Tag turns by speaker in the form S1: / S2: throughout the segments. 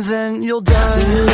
S1: and then you'll die.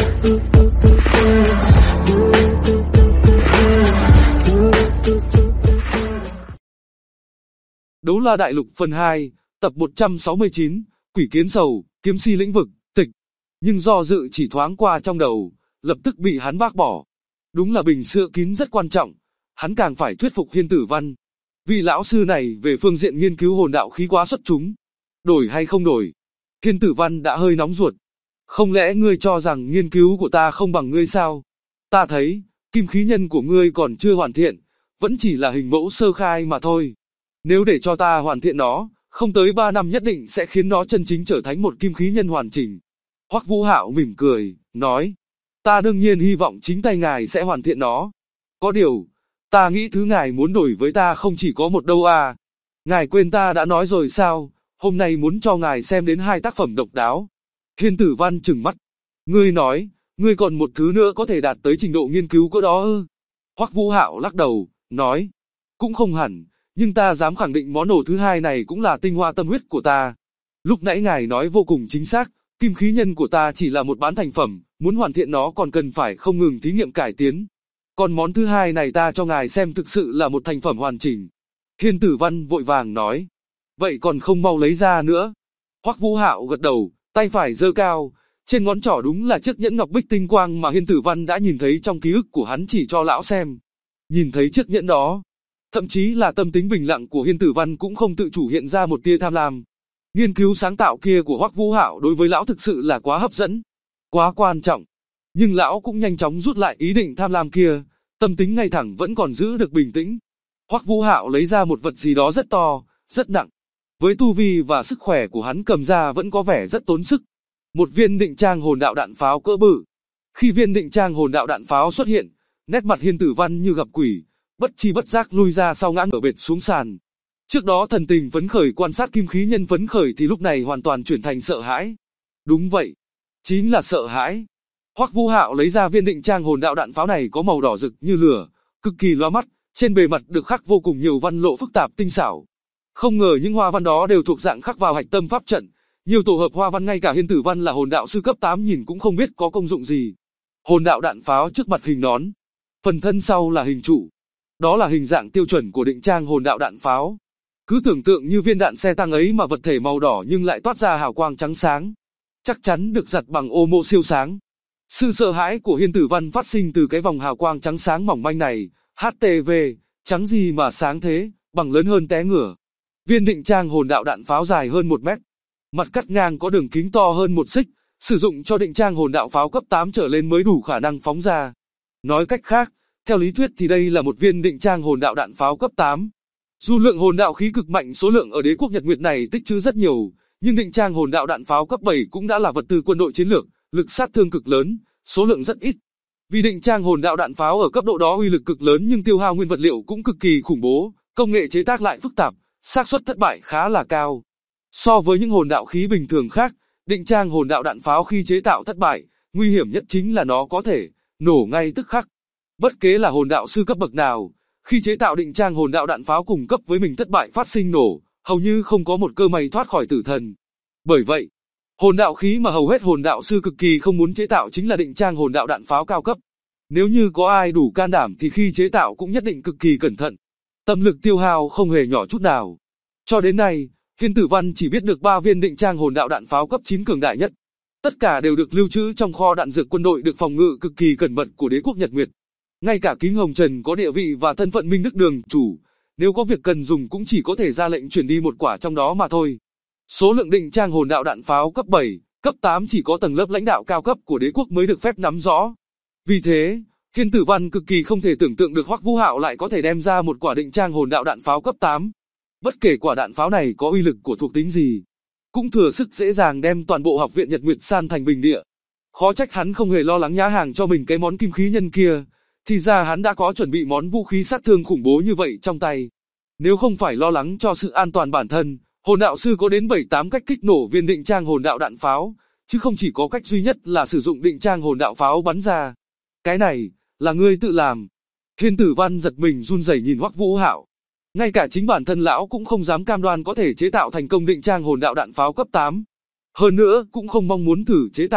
S2: Đấu La Đại Lục phần 2, tập 169, Quỷ Kiến Sầu, Kiếm Si Lĩnh Vực, tịch. Nhưng do dự chỉ thoáng qua trong đầu, lập tức bị hắn bác bỏ. Đúng là bình sữa kín rất quan trọng, hắn càng phải thuyết phục Hiên Tử Văn. Vị lão sư này về phương diện nghiên cứu hồn đạo khí quá xuất chúng. Đổi hay không đổi? Hiên Tử Văn đã hơi nóng ruột. Không lẽ ngươi cho rằng nghiên cứu của ta không bằng ngươi sao? Ta thấy, kim khí nhân của ngươi còn chưa hoàn thiện, vẫn chỉ là hình mẫu sơ khai mà thôi. Nếu để cho ta hoàn thiện nó, không tới 3 năm nhất định sẽ khiến nó chân chính trở thành một kim khí nhân hoàn chỉnh. Hoắc Vũ Hạo mỉm cười, nói, ta đương nhiên hy vọng chính tay ngài sẽ hoàn thiện nó. Có điều, ta nghĩ thứ ngài muốn đổi với ta không chỉ có một đâu à. Ngài quên ta đã nói rồi sao, hôm nay muốn cho ngài xem đến 2 tác phẩm độc đáo. Hiên Tử Văn trừng mắt. Ngươi nói, ngươi còn một thứ nữa có thể đạt tới trình độ nghiên cứu cỡ đó ư? Hoắc Vũ Hạo lắc đầu, nói, cũng không hẳn, nhưng ta dám khẳng định món đồ thứ hai này cũng là tinh hoa tâm huyết của ta. Lúc nãy ngài nói vô cùng chính xác, kim khí nhân của ta chỉ là một bán thành phẩm, muốn hoàn thiện nó còn cần phải không ngừng thí nghiệm cải tiến. Còn món thứ hai này ta cho ngài xem thực sự là một thành phẩm hoàn chỉnh. Hiên Tử Văn vội vàng nói, vậy còn không mau lấy ra nữa. Hoắc Vũ Hạo gật đầu, tay phải giơ cao, trên ngón trỏ đúng là chiếc nhẫn ngọc bích tinh quang mà Hiên Tử Văn đã nhìn thấy trong ký ức của hắn chỉ cho lão xem. Nhìn thấy chiếc nhẫn đó, thậm chí là tâm tính bình lặng của Hiên Tử Văn cũng không tự chủ hiện ra một tia tham lam. Nghiên cứu sáng tạo kia của Hoắc Vũ Hạo đối với lão thực sự là quá hấp dẫn, quá quan trọng. Nhưng lão cũng nhanh chóng rút lại ý định tham lam kia, tâm tính ngay thẳng vẫn còn giữ được bình tĩnh. Hoắc Vũ Hạo lấy ra một vật gì đó rất to, rất nặng. Với tu vi và sức khỏe của hắn cầm ra vẫn có vẻ rất tốn sức. Một viên định trang hồn đạo đạn pháo cỡ bự. Khi viên định trang hồn đạo đạn pháo xuất hiện, nét mặt Hiên Tử Văn như gặp quỷ, bất chi bất giác lui ra sau ngã ngửa bệt xuống sàn. Trước đó thần tình phấn khởi quan sát kim khí nhân phấn khởi thì lúc này hoàn toàn chuyển thành sợ hãi. Đúng vậy, chính là sợ hãi. Hoắc Vũ Hạo lấy ra viên định trang hồn đạo đạn pháo này có màu đỏ rực như lửa, cực kỳ lóa mắt, trên bề mặt được khắc vô cùng nhiều văn lộ phức tạp tinh xảo. Không ngờ những hoa văn đó đều thuộc dạng khắc vào hạch tâm pháp trận, nhiều tổ hợp hoa văn ngay cả Hiên Tử Văn là hồn đạo sư cấp 8 nhìn cũng không biết có công dụng gì. Hồn đạo đạn pháo trước mặt hình nón, phần thân sau là hình trụ. Đó là hình dạng tiêu chuẩn của định trang hồn đạo đạn pháo. Cứ tưởng tượng như viên đạn xe tăng ấy mà vật thể màu đỏ nhưng lại toát ra hào quang trắng sáng. Chắc chắn được giặt bằng ô mô siêu sáng. Sự sợ hãi của Hiên Tử Văn phát sinh từ cái vòng hào quang trắng sáng mỏng manh này. HTV, trắng gì mà sáng thế, bằng lớn hơn té ngửa. Viên định trang hồn đạo đạn pháo dài hơn 1 mét. Mặt cắt ngang có đường kính to hơn 1 xích, sử dụng cho định trang hồn đạo pháo cấp 8 trở lên mới đủ khả năng phóng ra. Nói cách khác, theo lý thuyết thì đây là một viên định trang hồn đạo đạn pháo cấp 8. Dù lượng hồn đạo khí cực mạnh số lượng ở đế quốc Nhật Nguyệt này tích trữ rất nhiều, nhưng định trang hồn đạo đạn pháo cấp 7 cũng đã là vật tư quân đội chiến lược, lực sát thương cực lớn, số lượng rất ít. Vì định trang hồn đạo đạn pháo ở cấp độ đó uy lực cực lớn nhưng tiêu hao nguyên vật liệu cũng cực kỳ khủng bố, công nghệ chế tác lại phức tạp, xác suất thất bại khá là cao. So với những hồn đạo khí bình thường khác, định trang hồn đạo đạn pháo khi chế tạo thất bại, nguy hiểm nhất chính là nó có thể nổ ngay tức khắc. Bất kể là hồn đạo sư cấp bậc nào, khi chế tạo định trang hồn đạo đạn pháo cùng cấp với mình thất bại phát sinh nổ, hầu như không có một cơ may thoát khỏi tử thần. Bởi vậy, hồn đạo khí mà hầu hết hồn đạo sư cực kỳ không muốn chế tạo chính là định trang hồn đạo đạn pháo cao cấp. Nếu như có ai đủ can đảm thì khi chế tạo cũng nhất định cực kỳ cẩn thận. Tâm lực tiêu hao không hề nhỏ chút nào. Cho đến nay, Hiên Tử Văn chỉ biết được 3 viên định trang hồn đạo đạn pháo cấp 9 cường đại nhất. Tất cả đều được lưu trữ trong kho đạn dược quân đội được phòng ngự cực kỳ cẩn mật của đế quốc Nhật Nguyệt. Ngay cả Kính Hồng Trần có địa vị và thân phận Minh Đức Đường chủ, nếu có việc cần dùng cũng chỉ có thể ra lệnh chuyển đi một quả trong đó mà thôi. Số lượng định trang hồn đạo đạn pháo cấp 7, cấp 8 chỉ có tầng lớp lãnh đạo cao cấp của đế quốc mới được phép nắm rõ. Vì thế, Hiên Tử Văn cực kỳ không thể tưởng tượng được Hoắc Vũ Hạo lại có thể đem ra một quả định trang hồn đạo đạn pháo cấp 8. Bất kể quả đạn pháo này có uy lực của thuộc tính gì, cũng thừa sức dễ dàng đem toàn bộ học viện Nhật Nguyệt san thành bình địa. Khó trách hắn không hề lo lắng nhá hàng cho mình cái món kim khí nhân kia, thì ra hắn đã có chuẩn bị món vũ khí sát thương khủng bố như vậy trong tay. Nếu không phải lo lắng cho sự an toàn bản thân, hồn đạo sư có đến 7-8 cách kích nổ viên định trang hồn đạo đạn pháo, chứ không chỉ có cách duy nhất là sử dụng định trang hồn đạo pháo bắn ra. Cái này, là ngươi tự làm. Hiên Tử Văn giật mình run rẩy nhìn Hoắc Vũ Hạo. Ngay cả chính bản thân lão cũng không dám cam đoan có thể chế tạo thành công định trang hồn đạo đạn pháo cấp 8. Hơn nữa, cũng không mong muốn thử chế tạo,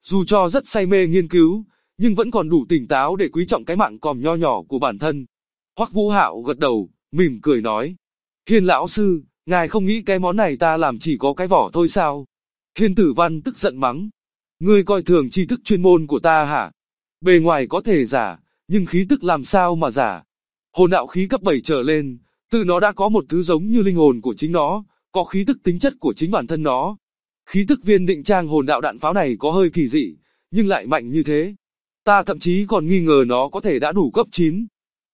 S2: Dù cho rất say mê nghiên cứu, nhưng vẫn còn đủ tỉnh táo để quý trọng cái mạng còm nho nhỏ của bản thân. Hoắc Vũ Hạo gật đầu, mỉm cười nói. Hiên lão sư, ngài không nghĩ cái món này ta làm chỉ có cái vỏ thôi sao? Hiên Tử Văn tức giận mắng. Ngươi coi thường tri thức chuyên môn của ta hả? Bề ngoài có thể giả, nhưng khí tức làm sao mà giả? Hồn đạo khí cấp 7 trở lên, tự nó đã có một thứ giống như linh hồn của chính nó, có khí tức tính chất của chính bản thân nó. Khí tức viên định trang hồn đạo đạn pháo này có hơi kỳ dị, nhưng lại mạnh như thế. Ta thậm chí còn nghi ngờ nó có thể đã đủ cấp 9.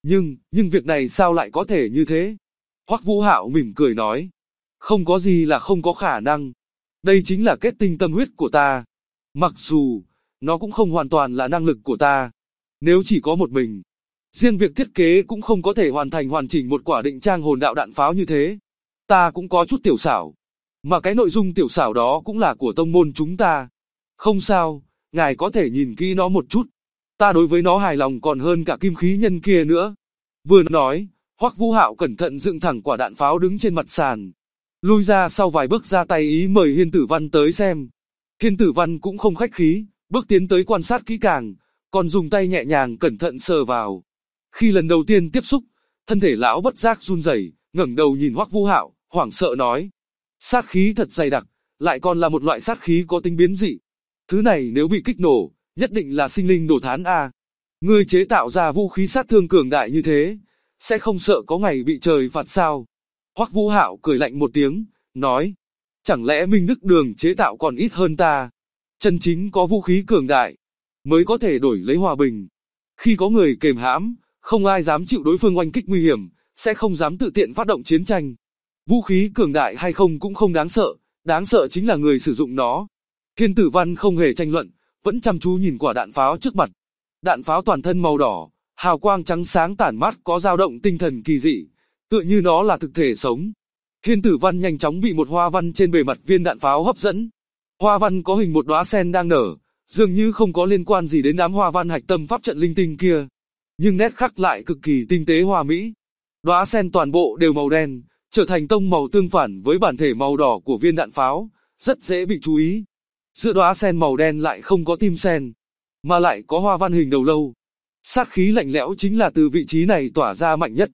S2: Nhưng việc này sao lại có thể như thế? Hoắc Vũ Hạo mỉm cười nói. Không có gì là không có khả năng. Đây chính là kết tinh tâm huyết của ta. Mặc dù, nó cũng không hoàn toàn là năng lực của ta. Nếu chỉ có một mình, riêng việc thiết kế cũng không có thể hoàn thành hoàn chỉnh một quả định trang hồn đạo đạn pháo như thế. Ta cũng có chút tiểu xảo. Mà cái nội dung tiểu xảo đó cũng là của tông môn chúng ta. Không sao, ngài có thể nhìn kỹ nó một chút. Ta đối với nó hài lòng còn hơn cả kim khí nhân kia nữa. Vừa nói, Hoắc Vũ Hạo cẩn thận dựng thẳng quả đạn pháo đứng trên mặt sàn. Lui ra sau vài bước ra tay ý mời Hiên Tử Văn tới xem. Hiên Tử Văn cũng không khách khí, bước tiến tới quan sát kỹ càng, còn dùng tay nhẹ nhàng cẩn thận sờ vào. Khi lần đầu tiên tiếp xúc, thân thể lão bất giác run rẩy, ngẩng đầu nhìn Hoắc Vũ Hạo, hoảng sợ nói. Sát khí thật dày đặc, lại còn là một loại sát khí có tính biến dị. Thứ này nếu bị kích nổ, nhất định là sinh linh đồ thán a. Ngươi chế tạo ra vũ khí sát thương cường đại như thế, sẽ không sợ có ngày bị trời phạt sao? Hoắc Vũ Hạo cười lạnh một tiếng, nói. Chẳng lẽ Minh Đức Đường chế tạo còn ít hơn ta? Chân chính có vũ khí cường đại, mới có thể đổi lấy hòa bình. Khi có người kềm hãm, không ai dám chịu đối phương oanh kích nguy hiểm, sẽ không dám tự tiện phát động chiến tranh. Vũ khí cường đại hay không cũng không đáng sợ chính là người sử dụng nó. Hiên Tử Văn không hề tranh luận, vẫn chăm chú nhìn quả đạn pháo trước mặt. Đạn pháo toàn thân màu đỏ, hào quang trắng sáng tản mát có dao động tinh thần kỳ dị, tựa như nó là thực thể sống. Hiên Tử Văn nhanh chóng bị một hoa văn trên bề mặt viên đạn pháo hấp dẫn. Hoa văn có hình một đóa sen đang nở, dường như không có liên quan gì đến đám hoa văn hạch tâm pháp trận linh tinh kia, nhưng nét khắc lại cực kỳ tinh tế hoa mỹ. Đóa sen toàn bộ đều màu đen, trở thành tông màu tương phản với bản thể màu đỏ của viên đạn pháo, rất dễ bị chú ý. Giữa đóa sen màu đen lại không có tim sen, mà lại có hoa văn hình đầu lâu. Sát khí lạnh lẽo chính là từ vị trí này tỏa ra mạnh nhất.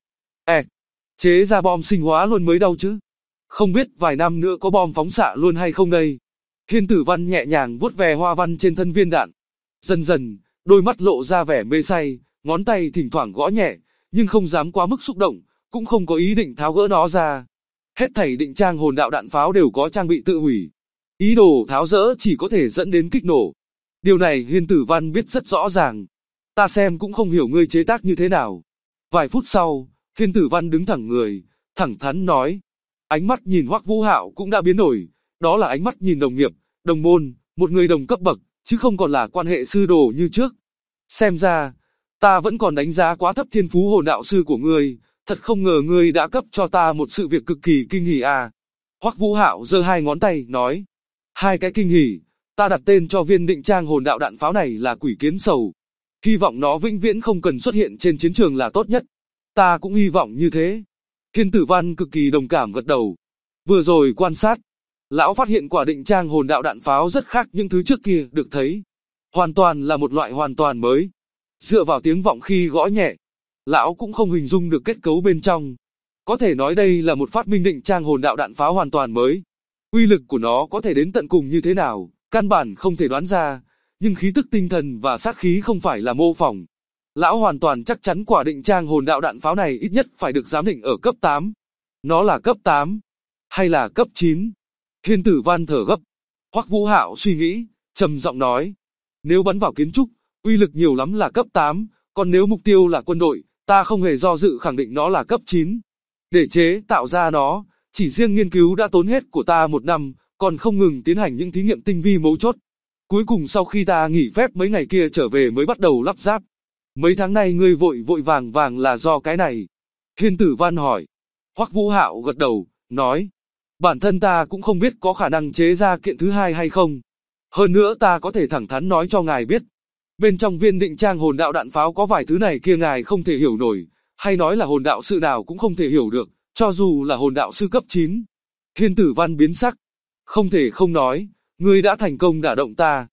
S2: Chế ra bom sinh hóa luôn mới đau chứ. Không biết vài năm nữa có bom phóng xạ luôn hay không đây. Hiên Tử Văn nhẹ nhàng vuốt ve hoa văn trên thân viên đạn. Dần dần, đôi mắt lộ ra vẻ mê say, ngón tay thỉnh thoảng gõ nhẹ, nhưng không dám quá mức xúc động, cũng không có ý định tháo gỡ nó ra. Hết thảy định trang hồn đạo đạn pháo đều có trang bị tự hủy. Ý đồ tháo dỡ chỉ có thể dẫn đến kích nổ. Điều này Hiên Tử Văn biết rất rõ ràng. Ta xem cũng không hiểu ngươi chế tác như thế nào. Vài phút sau, Hiên Tử Văn đứng thẳng người, thẳng thắn nói. Ánh mắt nhìn Hoắc Vũ Hạo cũng đã biến đổi, đó là ánh mắt nhìn đồng nghiệp, đồng môn, một người đồng cấp bậc, chứ không còn là quan hệ sư đồ như trước. Xem ra, ta vẫn còn đánh giá quá thấp thiên phú hồn đạo sư của ngươi, thật không ngờ ngươi đã cấp cho ta một sự việc cực kỳ kinh hỉ à. Hoắc Vũ Hạo giơ hai ngón tay, nói. Hai cái kinh hỉ, ta đặt tên cho viên định trang hồn đạo đạn pháo này là Quỷ Kiến Sầu. Hy vọng nó vĩnh viễn không cần xuất hiện trên chiến trường là tốt nhất. Ta cũng hy vọng như thế. Hiên Tử Văn cực kỳ đồng cảm gật đầu. Vừa rồi quan sát, lão phát hiện quả định trang hồn đạo đạn pháo rất khác những thứ trước kia được thấy. Hoàn toàn là một loại hoàn toàn mới. Dựa vào tiếng vọng khi gõ nhẹ, lão cũng không hình dung được kết cấu bên trong. Có thể nói đây là một phát minh định trang hồn đạo đạn pháo hoàn toàn mới. Uy lực của nó có thể đến tận cùng như thế nào, căn bản không thể đoán ra, nhưng khí tức tinh thần và sát khí không phải là mô phỏng. Lão hoàn toàn chắc chắn quả định trang hồn đạo đạn pháo này ít nhất phải được giám định ở cấp 8. Nó là cấp 8, hay là cấp 9? Hiên Tử Văn thở gấp. Hoắc Vũ Hạo suy nghĩ, trầm giọng nói. Nếu bắn vào kiến trúc, uy lực nhiều lắm là cấp 8, còn nếu mục tiêu là quân đội, ta không hề do dự khẳng định nó là cấp 9. Để chế tạo ra nó, chỉ riêng nghiên cứu đã tốn hết của ta 1 năm, còn không ngừng tiến hành những thí nghiệm tinh vi mấu chốt. Cuối cùng sau khi ta nghỉ phép mấy ngày kia trở về mới bắt đầu lắp ráp. Mấy tháng nay ngươi vội vàng là do cái này. Hiên Tử Văn hỏi. Hoắc Vũ Hạo gật đầu, nói. Bản thân ta cũng không biết có khả năng chế ra kiện thứ hai hay không. Hơn nữa ta có thể thẳng thắn nói cho ngài biết. Bên trong viên định trang hồn đạo đạn pháo có vài thứ này kia ngài không thể hiểu nổi, hay nói là hồn đạo sư nào cũng không thể hiểu được, cho dù là hồn đạo sư cấp 9. Hiên Tử Văn biến sắc. Không thể không nói, ngươi đã thành công đả động ta.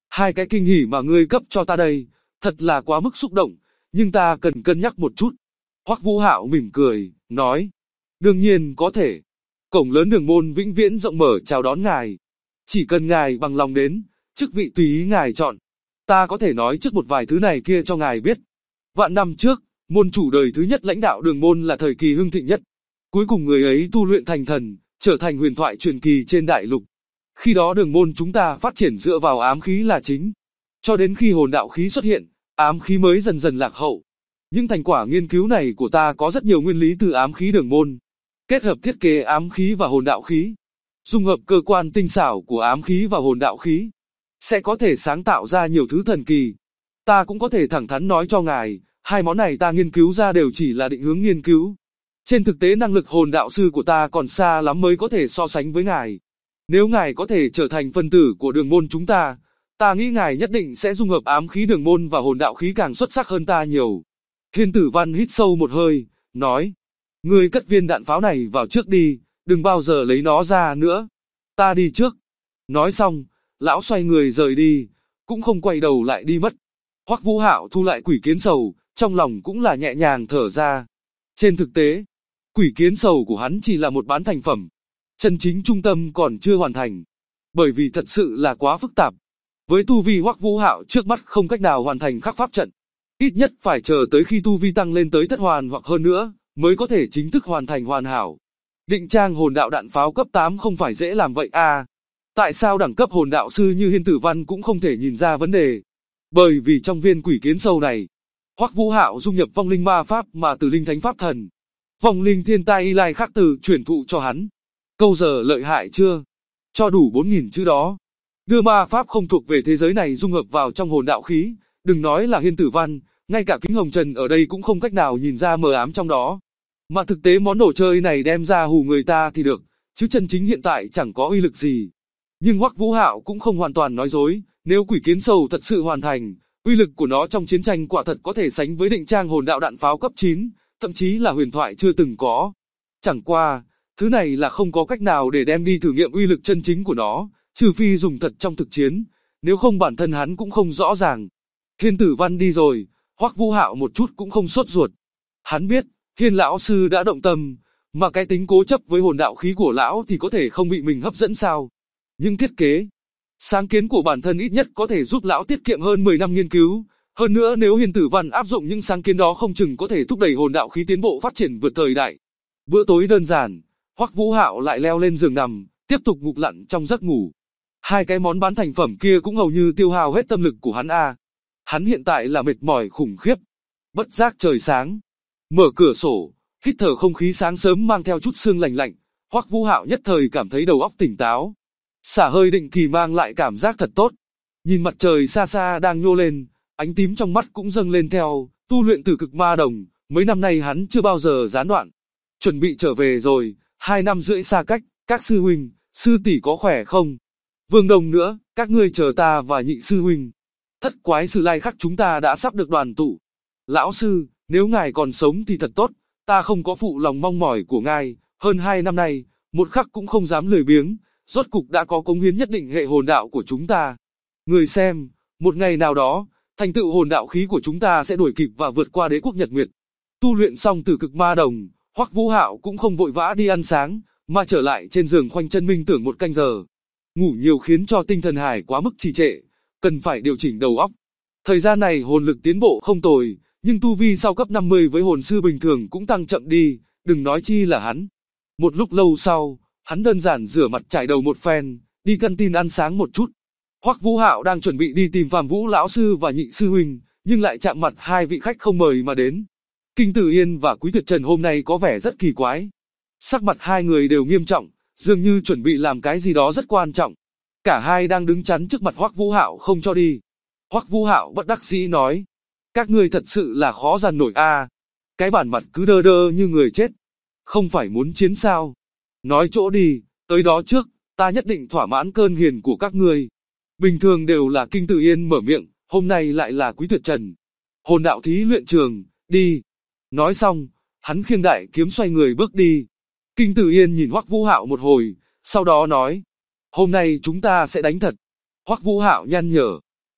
S2: Hai cái kinh hỉ mà ngươi cấp cho ta đây, thật là quá mức xúc động, nhưng ta cần cân nhắc một chút. Hoắc Vũ Hạo mỉm cười, nói, đương nhiên có thể. Cổng lớn Đường Môn vĩnh viễn rộng mở chào đón ngài. Chỉ cần ngài bằng lòng đến, chức vị tùy ý ngài chọn. Ta có thể nói trước một vài thứ này kia cho ngài biết. Vạn năm trước, môn chủ đời thứ nhất lãnh đạo Đường Môn là thời kỳ hưng thịnh nhất. Cuối cùng người ấy tu luyện thành thần, trở thành huyền thoại truyền kỳ trên đại lục. Khi đó Đường Môn chúng ta phát triển dựa vào ám khí là chính. Cho đến khi hồn đạo khí xuất hiện, ám khí mới dần dần lạc hậu. Những thành quả nghiên cứu này của ta có rất nhiều nguyên lý từ ám khí Đường Môn. Kết hợp thiết kế ám khí và hồn đạo khí, dung hợp cơ quan tinh xảo của ám khí và hồn đạo khí, sẽ có thể sáng tạo ra nhiều thứ thần kỳ. Ta cũng có thể thẳng thắn nói cho ngài, hai món này ta nghiên cứu ra đều chỉ là định hướng nghiên cứu. Trên thực tế năng lực hồn đạo sư của ta còn xa lắm mới có thể so sánh với ngài. Nếu ngài có thể trở thành phân tử của Đường Môn chúng ta nghĩ ngài nhất định sẽ dung hợp ám khí Đường Môn và hồn đạo khí càng xuất sắc hơn ta nhiều. Hiên Tử Văn hít sâu một hơi, nói, ngươi cất viên đạn pháo này vào trước đi, đừng bao giờ lấy nó ra nữa. Ta đi trước. Nói xong, lão xoay người rời đi, cũng không quay đầu lại đi mất. Hoắc Vũ Hạo thu lại quỷ kiến sầu, trong lòng cũng là nhẹ nhàng thở ra. Trên thực tế, quỷ kiến sầu của hắn chỉ là một bán thành phẩm. Chân chính trung tâm còn chưa hoàn thành. Bởi vì thật sự là quá phức tạp. Với tu vi Hoắc Vũ Hạo trước mắt không cách nào hoàn thành khắc pháp trận. Ít nhất phải chờ tới khi tu vi tăng lên tới thất hoàn hoặc hơn nữa, mới có thể chính thức hoàn thành hoàn hảo. Định trang hồn đạo đạn pháo cấp 8 không phải dễ làm vậy à. Tại sao đẳng cấp hồn đạo sư như Hiên Tử Văn cũng không thể nhìn ra vấn đề? Bởi vì trong viên quỷ kiến sầu này, Hoắc Vũ Hạo dung nhập vong linh ma pháp mà từ linh thánh pháp thần. Vong linh thiên tai y lai khắc từ truyền thụ cho hắn. Câu giờ lợi hại chưa? Cho đủ 4.000 chữ đó. Đưa ma pháp không thuộc về thế giới này dung hợp vào trong hồn đạo khí, đừng nói là Hiên Tử Văn, ngay cả Kính Hồng Trần ở đây cũng không cách nào nhìn ra mờ ám trong đó. Mà thực tế món đồ chơi này đem ra hù người ta thì được, chứ chân chính hiện tại chẳng có uy lực gì. Nhưng Hoắc Vũ Hạo cũng không hoàn toàn nói dối, nếu quỷ kiến sầu thật sự hoàn thành, uy lực của nó trong chiến tranh quả thật có thể sánh với định trang hồn đạo đạn pháo cấp 9, thậm chí là huyền thoại chưa từng có. Chẳng qua, thứ này là không có cách nào để đem đi thử nghiệm uy lực chân chính của nó, trừ phi dùng thật trong thực chiến, nếu không bản thân hắn cũng không rõ ràng. Hiên Tử Văn đi rồi, Hoắc Vũ Hạo một chút cũng không sốt ruột. Hắn biết, Hiên lão sư đã động tâm, mà cái tính cố chấp với hồn đạo khí của lão thì có thể không bị mình hấp dẫn sao? Nhưng thiết kế, sáng kiến của bản thân ít nhất có thể giúp lão tiết kiệm hơn 10 năm nghiên cứu. Hơn nữa nếu Hiên Tử Văn áp dụng những sáng kiến đó không chừng có thể thúc đẩy hồn đạo khí tiến bộ phát triển vượt thời đại. Bữa tối đơn giản, Hoắc Vũ Hạo lại leo lên giường nằm, tiếp tục ngục lặn trong giấc ngủ. Hai cái món bán thành phẩm kia cũng hầu như tiêu hao hết tâm lực của hắn a. Hắn hiện tại là mệt mỏi khủng khiếp. Bất giác trời sáng, mở cửa sổ, hít thở không khí sáng sớm mang theo chút sương lạnh lạnh, Hoắc Vũ Hạo nhất thời cảm thấy đầu óc tỉnh táo. Xả hơi định kỳ mang lại cảm giác thật tốt. Nhìn mặt trời xa xa đang nhô lên, ánh tím trong mắt cũng dâng lên theo, tu luyện Tử Cực Ma Đồng, mấy năm nay hắn chưa bao giờ gián đoạn. Chuẩn bị trở về rồi, 2 năm rưỡi xa cách, các sư huynh, sư tỷ có khỏe không? Vương Đồng nữa, các ngươi chờ ta và nhị sư huynh. Thất quái Sử Lai Khắc chúng ta đã sắp được đoàn tụ. Lão sư, nếu ngài còn sống thì thật tốt, ta không có phụ lòng mong mỏi của ngài, hơn 2 năm nay, một khắc cũng không dám lười biếng, rốt cục đã có cống hiến nhất định hệ hồn đạo của chúng ta. Người xem, một ngày nào đó, thành tựu hồn đạo khí của chúng ta sẽ đuổi kịp và vượt qua đế quốc Nhật Nguyệt. Tu luyện xong Tử Cực Ma Đồng, Hoắc Vũ Hạo cũng không vội vã đi ăn sáng, mà trở lại trên giường khoanh chân minh tưởng một canh giờ. Ngủ nhiều khiến cho tinh thần hải quá mức trì trệ, cần phải điều chỉnh đầu óc. Thời gian này hồn lực tiến bộ không tồi, nhưng tu vi sau cấp 50 với hồn sư bình thường cũng tăng chậm đi, đừng nói chi là hắn. Một lúc lâu sau, hắn đơn giản rửa mặt chải đầu một phen, đi căn tin ăn sáng một chút. Hoắc Vũ Hạo đang chuẩn bị đi tìm Phạm Vũ lão sư và nhị sư huynh, nhưng lại chạm mặt hai vị khách không mời mà đến. Kinh Tử Yên và Quý Tuyệt Trần hôm nay có vẻ rất kỳ quái. Sắc mặt hai người đều nghiêm trọng, dường như chuẩn bị làm cái gì đó rất quan trọng. Cả hai đang đứng chắn trước mặt Hoắc Vũ Hạo không cho đi. Hoắc Vũ Hạo bất đắc dĩ nói, các ngươi thật sự là khó dằn nổi a. Cái bản mặt cứ đơ đơ như người chết. Không phải muốn chiến sao? Nói chỗ đi, tới đó trước, ta nhất định thỏa mãn cơn hiền của các ngươi. Bình thường đều là Kinh Tử Yên mở miệng, hôm nay lại là Quý Tuyệt Trần. Hồn đạo thí luyện trường, đi. Nói xong, hắn khiêng đại kiếm xoay người bước đi. Kinh Tử Yên nhìn Hoắc Vũ Hạo một hồi, sau đó nói, hôm nay chúng ta sẽ đánh thật. Hoắc Vũ Hạo nhăn nhở,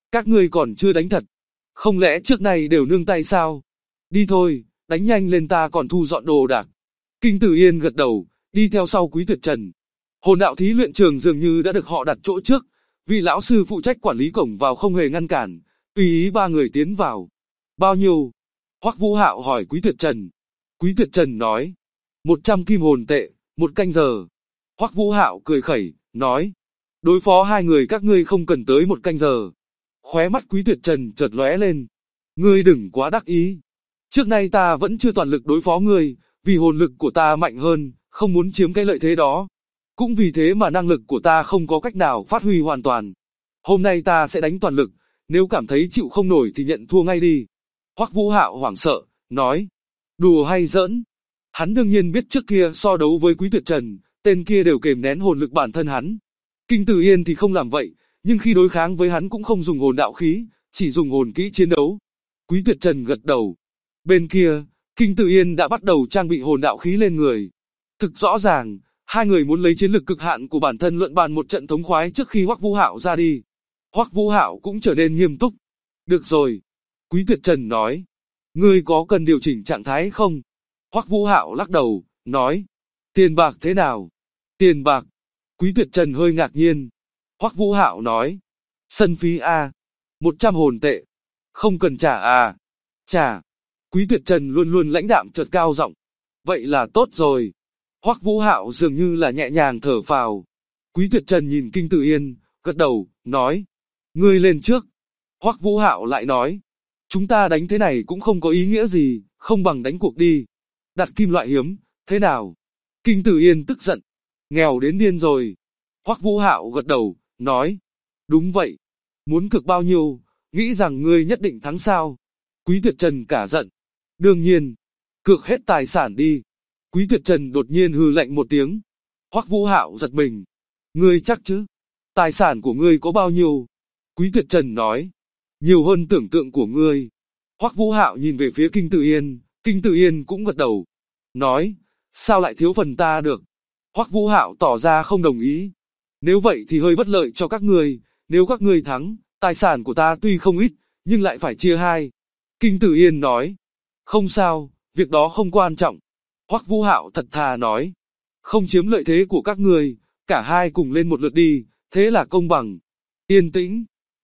S2: Các ngươi còn chưa đánh thật. Không lẽ trước này đều nương tay sao? Đi thôi, đánh nhanh lên ta còn thu dọn đồ đạc. Kinh Tử Yên gật đầu, đi theo sau Quý Tuyệt Trần. Hồn đạo thí luyện trường dường như đã được họ đặt chỗ trước, vị lão sư phụ trách quản lý cổng vào không hề ngăn cản, tùy ý ba người tiến vào. Bao nhiêu? Hoắc Vũ Hạo hỏi Quý Tuyệt Trần. Quý Tuyệt Trần nói, 100 kim hồn tệ, 1 canh giờ. Hoắc Vũ Hạo cười khẩy, nói, đối phó hai người các ngươi không cần tới 1 canh giờ. Khóe mắt Quý Tuyệt Trần chợt lóe lên. Ngươi đừng quá đắc ý. Trước nay ta vẫn chưa toàn lực đối phó ngươi, vì hồn lực của ta mạnh hơn, không muốn chiếm cái lợi thế đó. Cũng vì thế mà năng lực của ta không có cách nào phát huy hoàn toàn. Hôm nay ta sẽ đánh toàn lực, nếu cảm thấy chịu không nổi thì nhận thua ngay đi. Hoắc Vũ Hạo hoảng sợ, nói, đùa hay giỡn? Hắn đương nhiên biết trước kia so đấu với Quý Tuyệt Trần, tên kia đều kềm nén hồn lực bản thân hắn. Kinh Tử Yên thì không làm vậy, nhưng khi đối kháng với hắn cũng không dùng hồn đạo khí, chỉ dùng hồn kỹ chiến đấu. Quý Tuyệt Trần gật đầu. Bên kia, Kinh Tử Yên đã bắt đầu trang bị hồn đạo khí lên người. Thực rõ ràng, hai người muốn lấy chiến lực cực hạn của bản thân luận bàn một trận thống khoái trước khi Hoắc Vũ Hạo ra đi. Hoắc Vũ Hạo cũng trở nên nghiêm túc. Được rồi. Quý Tuyệt Trần nói. Ngươi có cần điều chỉnh trạng thái không? Hoắc Vũ Hạo lắc đầu, nói. Tiền bạc thế nào? Tiền bạc. Quý Tuyệt Trần hơi ngạc nhiên. Hoắc Vũ Hạo nói. Sân phí a, 100 hồn tệ. Không cần trả à? Trả. Quý Tuyệt Trần luôn luôn lãnh đạm chợt cao giọng. Vậy là tốt rồi. Hoắc Vũ Hạo dường như là nhẹ nhàng thở phào. Quý Tuyệt Trần nhìn Kinh Tử Yên, gật đầu, nói. Ngươi lên trước. Hoắc Vũ Hạo lại nói. Chúng ta đánh thế này cũng không có ý nghĩa gì, không bằng đánh cuộc đi. Đặt kim loại hiếm, thế nào? Kinh Tử Yên tức giận. Nghèo đến điên rồi. Hoắc Vũ Hạo gật đầu, nói. Đúng vậy. Muốn cược bao nhiêu, nghĩ rằng ngươi nhất định thắng sao? Quý Tuyệt Trần cả giận. Đương nhiên. Cược hết tài sản đi. Quý Tuyệt Trần đột nhiên hừ lạnh một tiếng. Hoắc Vũ Hạo giật mình. Ngươi chắc chứ? Tài sản của ngươi có bao nhiêu? Quý Tuyệt Trần nói. Nhiều hơn tưởng tượng của ngươi. Hoắc Vũ Hạo nhìn về phía Kinh Tử Yên. Kinh Tử Yên cũng gật đầu. Nói. Sao lại thiếu phần ta được? Hoắc Vũ Hạo tỏ ra không đồng ý. Nếu vậy thì hơi bất lợi cho các ngươi. Nếu các ngươi thắng, tài sản của ta tuy không ít, nhưng lại phải chia hai. Kinh Tử Yên nói. Không sao, việc đó không quan trọng. Hoắc Vũ Hạo thật thà nói. Không chiếm lợi thế của các ngươi, cả hai cùng lên một lượt đi, thế là công bằng. Yên tĩnh.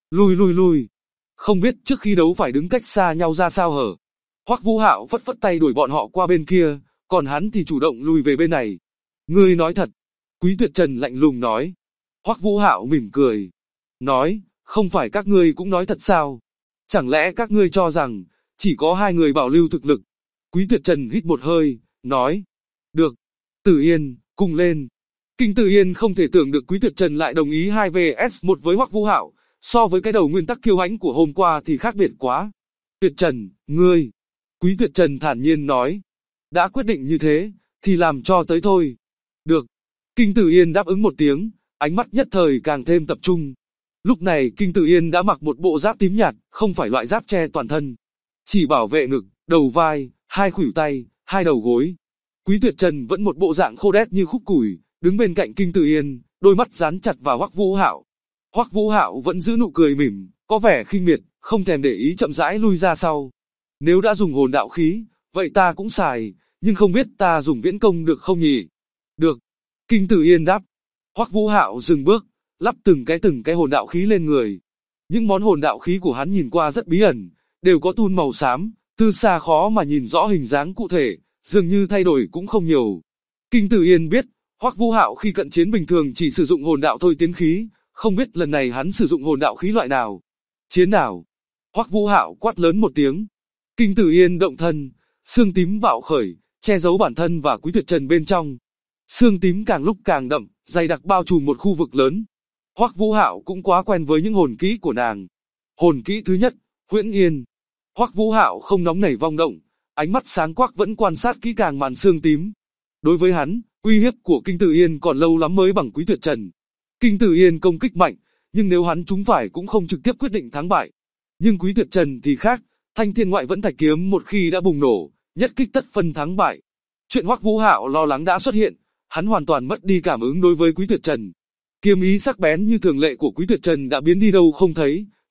S2: Lui. Không biết trước khi đấu phải đứng cách xa nhau ra sao hở. Hoắc Vũ Hạo phất phất tay đuổi bọn họ qua bên kia, còn hắn thì chủ động lùi về bên này. Ngươi nói thật. Quý Tuyệt Trần lạnh lùng nói. Hoắc Vũ Hạo mỉm cười. Nói, không phải các ngươi cũng nói thật sao? Chẳng lẽ các ngươi cho rằng, chỉ có hai người bảo lưu thực lực? Quý Tuyệt Trần hít một hơi, nói. Được. Tử Yên, cùng lên. Kinh Tử Yên không thể tưởng được Quý Tuyệt Trần lại đồng ý 2 vs 1 với Hoắc Vũ Hạo, so với cái đầu nguyên tắc kiêu hãnh của hôm qua thì khác biệt quá. Tuyệt Trần, ngươi. Quý Tuyệt Trần thản nhiên nói. Đã quyết định như thế, thì làm cho tới thôi. Được. Kinh Tử Yên đáp ứng một tiếng, ánh mắt nhất thời càng thêm tập trung. Lúc này Kinh Tử Yên đã mặc một bộ giáp tím nhạt, không phải loại giáp che toàn thân. Chỉ bảo vệ ngực, đầu vai, hai khuỷu tay, hai đầu gối. Quý Tuyệt Trần vẫn một bộ dạng khô đét như khúc củi, đứng bên cạnh Kinh Tử Yên, đôi mắt dán chặt vào Hoắc Vũ Hạo. Hoắc Vũ Hạo vẫn giữ nụ cười mỉm, có vẻ khinh miệt, không thèm để ý chậm rãi lui ra sau. Nếu đã dùng hồn đạo khí, vậy ta cũng xài, nhưng không biết ta dùng viễn công được không nhỉ? Được. Kinh Tử Yên đáp. Hoắc Vũ Hạo dừng bước, lắp từng cái hồn đạo khí lên người. Những món hồn đạo khí của hắn nhìn qua rất bí ẩn, đều có tun màu xám, từ xa khó mà nhìn rõ hình dáng cụ thể, dường như thay đổi cũng không nhiều. Kinh Tử Yên biết, Hoắc Vũ Hạo khi cận chiến bình thường chỉ sử dụng hồn đạo thôi tiến khí, không biết lần này hắn sử dụng hồn đạo khí loại nào. Chiến nào? Hoắc Vũ Hạo quát lớn một tiếng. Kinh Tử Yên động thân, xương tím bạo khởi, che giấu bản thân và Quý Tuyệt Trần bên trong. Xương tím càng lúc càng đậm, dày đặc bao trùm một khu vực lớn. Hoắc Vũ Hạo cũng quá quen với những hồn kỹ của nàng. Hồn kỹ thứ nhất, Huyễn Yên. Hoắc Vũ Hạo không nóng nảy vong động, ánh mắt sáng quắc vẫn quan sát kỹ càng màn xương tím. Đối với hắn, uy hiếp của Kinh Tử Yên còn lâu lắm mới bằng Quý Tuyệt Trần. Kinh Tử Yên công kích mạnh, nhưng nếu hắn trúng phải cũng không trực tiếp quyết định thắng bại. Nhưng Quý Tuyệt Trần thì khác, Thanh Thiên Ngoại Vẫn Thạch kiếm một khi đã bùng nổ, nhất kích tất phân thắng bại. Chuyện Hoắc Vũ Hạo lo lắng đã xuất hiện, hắn hoàn toàn mất đi cảm ứng đối với Quý Tuyệt Trần. Kiếm ý sắc bén như thường lệ của Quý Tuyệt Trần đã biến đi đâu không thấy,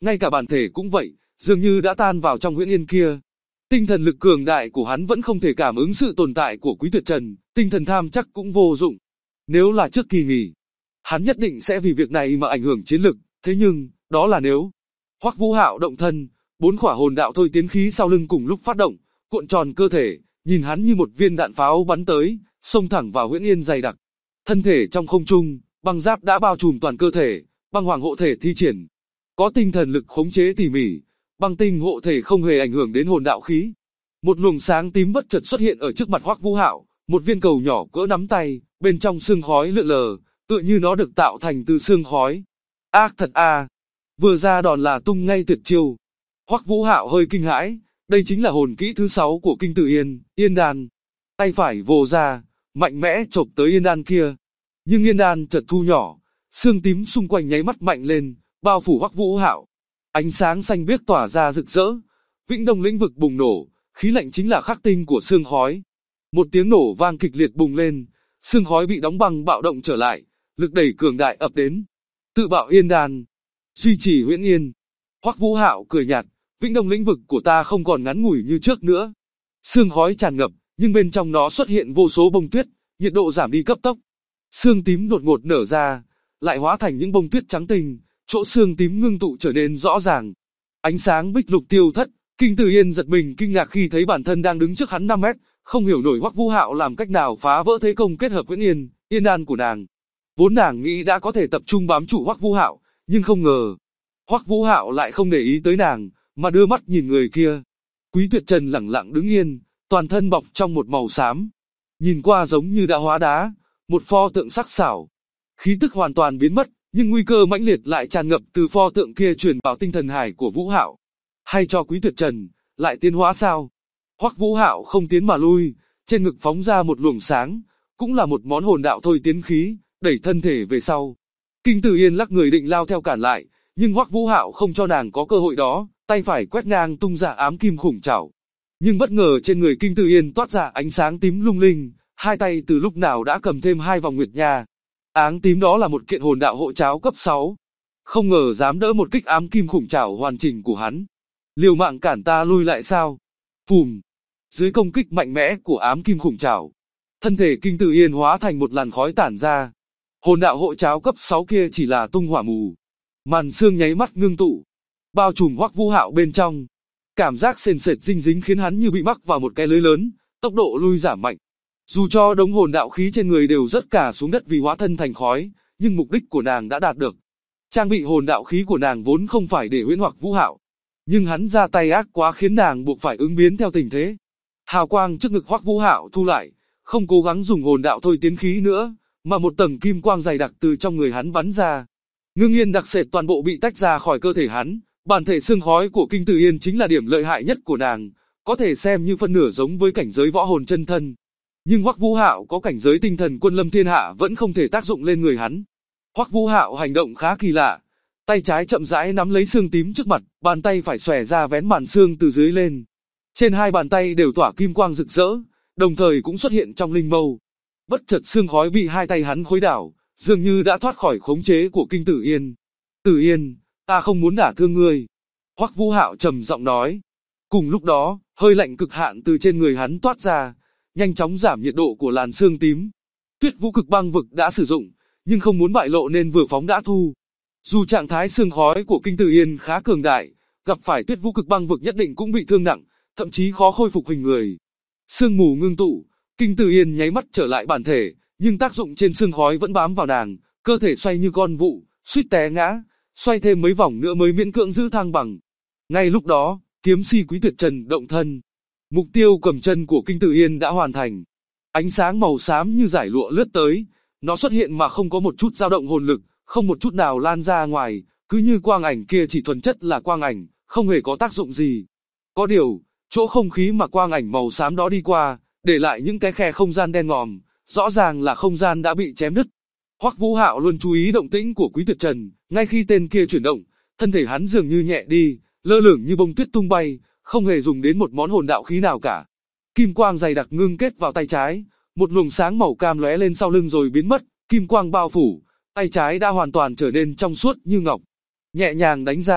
S2: ngay cả bản thể cũng vậy, dường như đã tan vào trong Huyễn Yên kia. Tinh thần lực cường đại của hắn vẫn không thể cảm ứng sự tồn tại của Quý Tuyệt Trần, tinh thần tham chắc cũng vô dụng. Nếu là trước kỳ nghỉ, hắn nhất định sẽ vì việc này mà ảnh hưởng chiến lực, thế nhưng, đó là nếu. Hoắc Vũ Hạo động thân, 4 khỏa hồn đạo thôi tiến khí sau lưng cùng lúc phát động, cuộn tròn cơ thể, nhìn hắn như một viên đạn pháo bắn tới, xông thẳng vào Huyễn Yên dày đặc. Thân thể trong không trung, băng giáp đã bao trùm toàn cơ thể, băng hoàng hộ thể thi triển. Có tinh thần lực khống chế tỉ mỉ, băng tinh hộ thể không hề ảnh hưởng đến hồn đạo khí. Một luồng sáng tím bất chợt xuất hiện ở trước mặt Hoắc Vũ Hạo, một viên cầu nhỏ cỡ nắm tay, bên trong sương khói lượn lờ, tựa như nó được tạo thành từ sương khói. Ác thật a! Vừa ra đòn là tung ngay tuyệt chiêu. Hoắc Vũ Hạo hơi kinh hãi, đây chính là hồn kỹ thứ 6 của Kinh Tử Yên, Yên Đan. Tay phải vồ ra, mạnh mẽ chộp tới Yên Đan kia. Nhưng Yên Đan chợt thu nhỏ, sương tím xung quanh nháy mắt mạnh lên, bao phủ Hoắc Vũ Hạo. Ánh sáng xanh biếc tỏa ra rực rỡ, Vĩnh Đông lĩnh vực bùng nổ, khí lạnh chính là khắc tinh của sương khói. Một tiếng nổ vang kịch liệt bùng lên, sương khói bị đóng băng bạo động trở lại, lực đẩy cường đại ập đến. Tự bạo Yên Đan, duy trì Huyễn Yên. Hoắc Vũ Hạo cười nhạt, Vĩnh Đông lĩnh vực của ta không còn ngắn ngủi như trước nữa. Sương khói tràn ngập, nhưng bên trong nó xuất hiện vô số bông tuyết, nhiệt độ giảm đi cấp tốc. Sương tím đột ngột nở ra, lại hóa thành những bông tuyết trắng tinh, chỗ sương tím ngưng tụ trở nên rõ ràng. Ánh sáng bích lục tiêu thất, Kinh Tử Yên giật mình kinh ngạc khi thấy bản thân đang đứng trước hắn 5 mét, không hiểu nổi Hoắc Vũ Hạo làm cách nào phá vỡ thế công kết hợp Huyễn Yên, Yên Đan của nàng. Vốn nàng nghĩ đã có thể tập trung bám trụ Hoắc Vũ Hạo, nhưng không ngờ, Hoắc Vũ Hạo lại không để ý tới nàng, mà đưa mắt nhìn người kia. Quý Tuyệt Trần lẳng lặng đứng yên, toàn thân bọc trong một màu xám, nhìn qua giống như đã hóa đá, một pho tượng sắc sảo. Khí tức hoàn toàn biến mất, nhưng nguy cơ mãnh liệt lại tràn ngập từ pho tượng kia truyền vào tinh thần hải của Vũ Hạo. Hay cho Quý Tuyệt Trần, lại tiến hóa sao? Hoắc Vũ Hạo không tiến mà lui, trên ngực phóng ra một luồng sáng, cũng là một món hồn đạo thôi tiến khí, đẩy thân thể về sau. Kinh Tử Yên lắc người định lao theo cản lại, nhưng Hoắc Vũ Hạo không cho nàng có cơ hội đó, tay phải quét ngang tung ra ám kim khủng trảo. Nhưng bất ngờ trên người Kinh Tử Yên toát ra ánh sáng tím lung linh, hai tay từ lúc nào đã cầm thêm 2 vòng nguyệt nha. Áng tím đó là một kiện hồn đạo hộ cháo cấp 6. Không ngờ dám đỡ một kích ám kim khủng trảo hoàn chỉnh của hắn. Liều mạng cản ta lui lại sao? Phùm! Dưới công kích mạnh mẽ của ám kim khủng trảo, thân thể Kinh Tử Yên hóa thành một làn khói tản ra. Hồn đạo hộ cháo cấp 6 kia chỉ là tung hỏa mù. Màn sương nháy mắt ngưng tụ, bao trùm Hoắc Vũ Hạo bên trong. Cảm giác sền sệt dinh dính khiến hắn như bị mắc vào một cái lưới lớn, tốc độ lui giảm mạnh. Dù cho đống hồn đạo khí trên người đều rớt cả xuống đất vì hóa thân thành khói, nhưng mục đích của nàng đã đạt được. Trang bị hồn đạo khí của nàng vốn không phải để huyễn hoặc Vũ Hạo, nhưng hắn ra tay ác quá khiến nàng buộc phải ứng biến theo tình thế. Hào quang trước ngực Hoắc Vũ Hạo thu lại, không cố gắng dùng hồn đạo thôi tiến khí nữa, mà một tầng kim quang dày đặc từ trong người hắn bắn ra. Ngưng yên đặc sệt toàn bộ bị tách ra khỏi cơ thể hắn. Bản thể xương khói của Kinh Tử Yên chính là điểm lợi hại nhất của nàng, có thể xem như phân nửa giống với cảnh giới võ hồn chân thân. Nhưng Hoắc Vũ Hạo có cảnh giới tinh thần quân lâm thiên hạ vẫn không thể tác dụng lên người hắn. Hoắc Vũ Hạo hành động khá kỳ lạ, tay trái chậm rãi nắm lấy xương tím trước mặt, bàn tay phải xòe ra vén màn xương từ dưới lên. Trên hai bàn tay đều tỏa kim quang rực rỡ, đồng thời cũng xuất hiện trong linh mâu. Bất chợt xương khói bị hai tay hắn khuấy đảo, dường như đã thoát khỏi khống chế của Kinh Tử Yên. Tử Yên, ta không muốn đả thương ngươi. Hoắc Vũ Hạo trầm giọng nói. Cùng lúc đó, hơi lạnh cực hạn từ trên người hắn toát ra, nhanh chóng giảm nhiệt độ của làn xương tím. Tuyết Vũ Cực Băng Vực đã sử dụng, nhưng không muốn bại lộ nên vừa phóng đã thu. Dù trạng thái xương khói của Kinh Tử Yên khá cường đại, gặp phải Tuyết Vũ Cực Băng Vực nhất định cũng bị thương nặng, thậm chí khó khôi phục hình người. Sương mù ngưng tụ, Kinh Tử Yên nháy mắt trở lại bản thể, nhưng tác dụng trên xương khói vẫn bám vào nàng, cơ thể xoay như con vụ, suýt té ngã, xoay thêm mấy vòng nữa mới miễn cưỡng giữ thăng bằng. Ngay lúc đó, kiếm si Quý Tuyệt Trần động thân. Mục tiêu cầm chân của Kinh Tử Yên đã hoàn thành. Ánh sáng màu xám như dải lụa lướt tới, nó xuất hiện mà không có một chút dao động hồn lực, không một chút nào lan ra ngoài, cứ như quang ảnh kia chỉ thuần chất là quang ảnh, không hề có tác dụng gì. Có điều, chỗ không khí mà quang ảnh màu xám đó đi qua, để lại những cái khe không gian đen ngòm, rõ ràng là không gian đã bị chém đứt. Hoắc Vũ Hạo luôn chú ý động tĩnh của Quý Tuyệt Trần, ngay khi tên kia chuyển động, thân thể hắn dường như nhẹ đi, lơ lửng như bông tuyết tung bay, không hề dùng đến một món hồn đạo khí nào cả. Kim quang dày đặc ngưng kết vào tay trái, một luồng sáng màu cam lóe lên sau lưng rồi biến mất, kim quang bao phủ, tay trái đã hoàn toàn trở nên trong suốt như ngọc. Nhẹ nhàng đánh ra,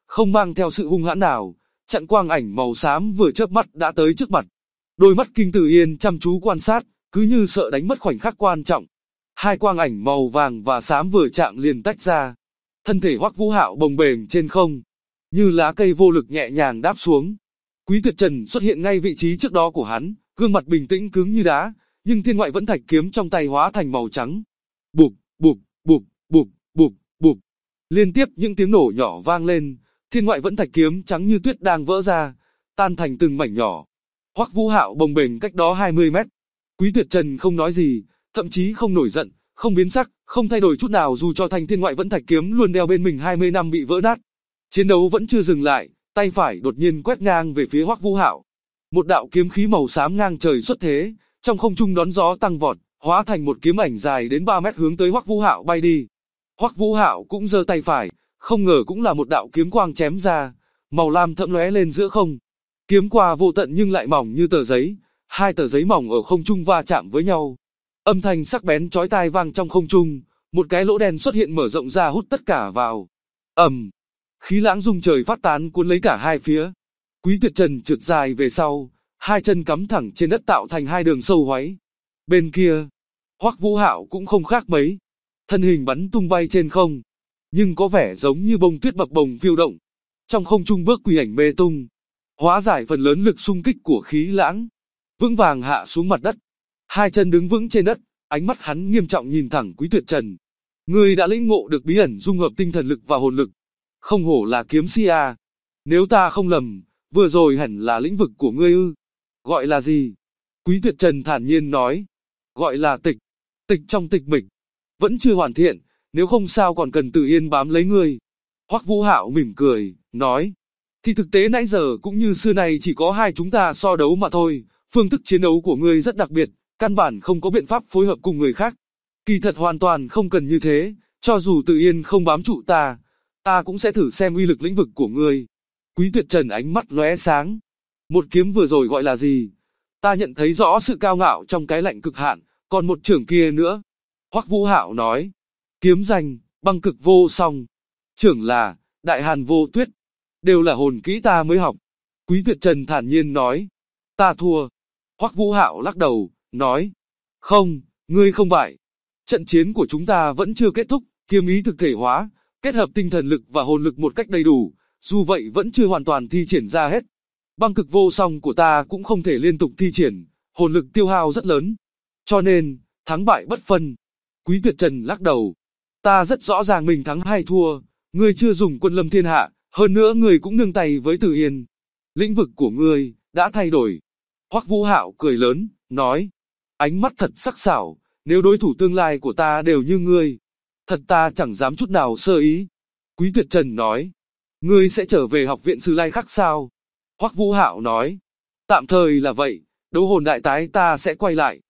S2: không mang theo sự hung hãn nào, chặn quang ảnh màu xám vừa chớp mắt đã tới trước mặt. Đôi mắt Kinh Tử Yên chăm chú quan sát, cứ như sợ đánh mất khoảnh khắc quan trọng. Hai quang ảnh màu vàng và xám vừa chạm liền tách ra. Thân thể Hoắc Vũ Hạo bồng bềnh trên không, như lá cây vô lực nhẹ nhàng đáp xuống. Quý Tuyệt Trần xuất hiện ngay vị trí trước đó của hắn, gương mặt bình tĩnh cứng như đá, nhưng Thiên Ngoại Vẫn Thạch kiếm trong tay hóa thành màu trắng. Bụp, bụp, bụp, bụp, bụp, bụp. Liên tiếp những tiếng nổ nhỏ vang lên, Thiên Ngoại Vẫn Thạch kiếm trắng như tuyết đang vỡ ra, tan thành từng mảnh nhỏ. Hoắc Vũ Hạo bồng bềnh cách đó 20 mét. Quý Tuyệt Trần không nói gì, thậm chí không nổi giận, không biến sắc, không thay đổi chút nào dù cho thanh Thiên Ngoại Vẫn Thạch kiếm luôn đeo bên mình 20 năm bị vỡ nát. Chiến đấu vẫn chưa dừng lại, tay phải đột nhiên quét ngang về phía Hoắc Vũ Hạo. Một đạo kiếm khí màu xám ngang trời xuất thế, trong không trung đón gió tăng vọt, hóa thành một kiếm ảnh dài đến 3 mét hướng tới Hoắc Vũ Hạo bay đi. Hoắc Vũ Hạo cũng giơ tay phải, không ngờ cũng là một đạo kiếm quang chém ra, màu lam thẫm lóe lên giữa không. Kiếm qua vô tận nhưng lại mỏng như tờ giấy, hai tờ giấy mỏng ở không trung va chạm với nhau. Âm thanh sắc bén chói tai vang trong không trung, một cái lỗ đen xuất hiện mở rộng ra hút tất cả vào. Ầm, khí lãng rung trời phát tán cuốn lấy cả hai phía. Quý Tuyệt Trần trượt dài về sau, hai chân cắm thẳng trên đất tạo thành hai đường sâu hoáy. Bên kia, Hoắc Vũ Hạo cũng không khác mấy, thân hình bắn tung bay trên không, nhưng có vẻ giống như bông tuyết bập bồng phiêu động. Trong không trung bước quỷ ảnh mê tung, hóa giải phần lớn lực xung kích của khí lãng, vững vàng hạ xuống mặt đất. Hai chân đứng vững trên đất, ánh mắt hắn nghiêm trọng nhìn thẳng Quý Tuyệt Trần. Ngươi đã lĩnh ngộ được bí ẩn dung hợp tinh thần lực và hồn lực, không hổ là kiếm si à. Nếu ta không lầm, vừa rồi hẳn là lĩnh vực của ngươi ư? Gọi là gì? Quý Tuyệt Trần thản nhiên nói. Gọi là tịch. Tịch trong tịch mịch. Vẫn chưa hoàn thiện, nếu không sao còn cần Tử Yên bám lấy ngươi. Hoắc Vũ Hạo mỉm cười, nói. Thì thực tế nãy giờ cũng như xưa này chỉ có hai chúng ta so đấu mà thôi. Phương thức chiến đấu của ngươi rất đặc biệt, căn bản không có biện pháp phối hợp cùng người khác. Kỳ thật hoàn toàn không cần như thế, cho dù Tử Yên không bám trụ ta cũng sẽ thử xem uy lực lĩnh vực của ngươi. Quý Tuyệt Trần ánh mắt lóe sáng. Một kiếm vừa rồi gọi là gì? Ta nhận thấy rõ sự cao ngạo trong cái lạnh cực hạn, còn một chưởng kia nữa. Hoắc Vũ Hạo nói. Kiếm danh, băng cực vô song. Chưởng là, đại hàn vô tuyết. Đều là hồn kỹ ta mới học. Quý Tuyệt Trần thản nhiên nói. Ta thua. Hoắc Vũ Hạo lắc đầu, nói. Không, ngươi không bại. Trận chiến của chúng ta vẫn chưa kết thúc, kiếm ý thực thể hóa, kết hợp tinh thần lực và hồn lực một cách đầy đủ, dù vậy vẫn chưa hoàn toàn thi triển ra hết. Băng cực vô song của ta cũng không thể liên tục thi triển, hồn lực tiêu hao rất lớn. Cho nên, thắng bại bất phân. Quý Tuyệt Trần lắc đầu. Ta rất rõ ràng mình thắng hay thua, ngươi chưa dùng quân lâm thiên hạ, hơn nữa ngươi cũng nương tay với Tử Yên. Lĩnh vực của ngươi đã thay đổi. Hoắc Vũ Hạo cười lớn, nói. Ánh mắt thật sắc sảo, nếu đối thủ tương lai của ta đều như ngươi, thật ta chẳng dám chút nào sơ ý. Quý Tuyệt Trần nói. Ngươi sẽ trở về học viện Sử Lai Khắc sao? Hoắc Vũ Hạo nói. Tạm thời là vậy, đấu hồn đại tái ta sẽ quay lại.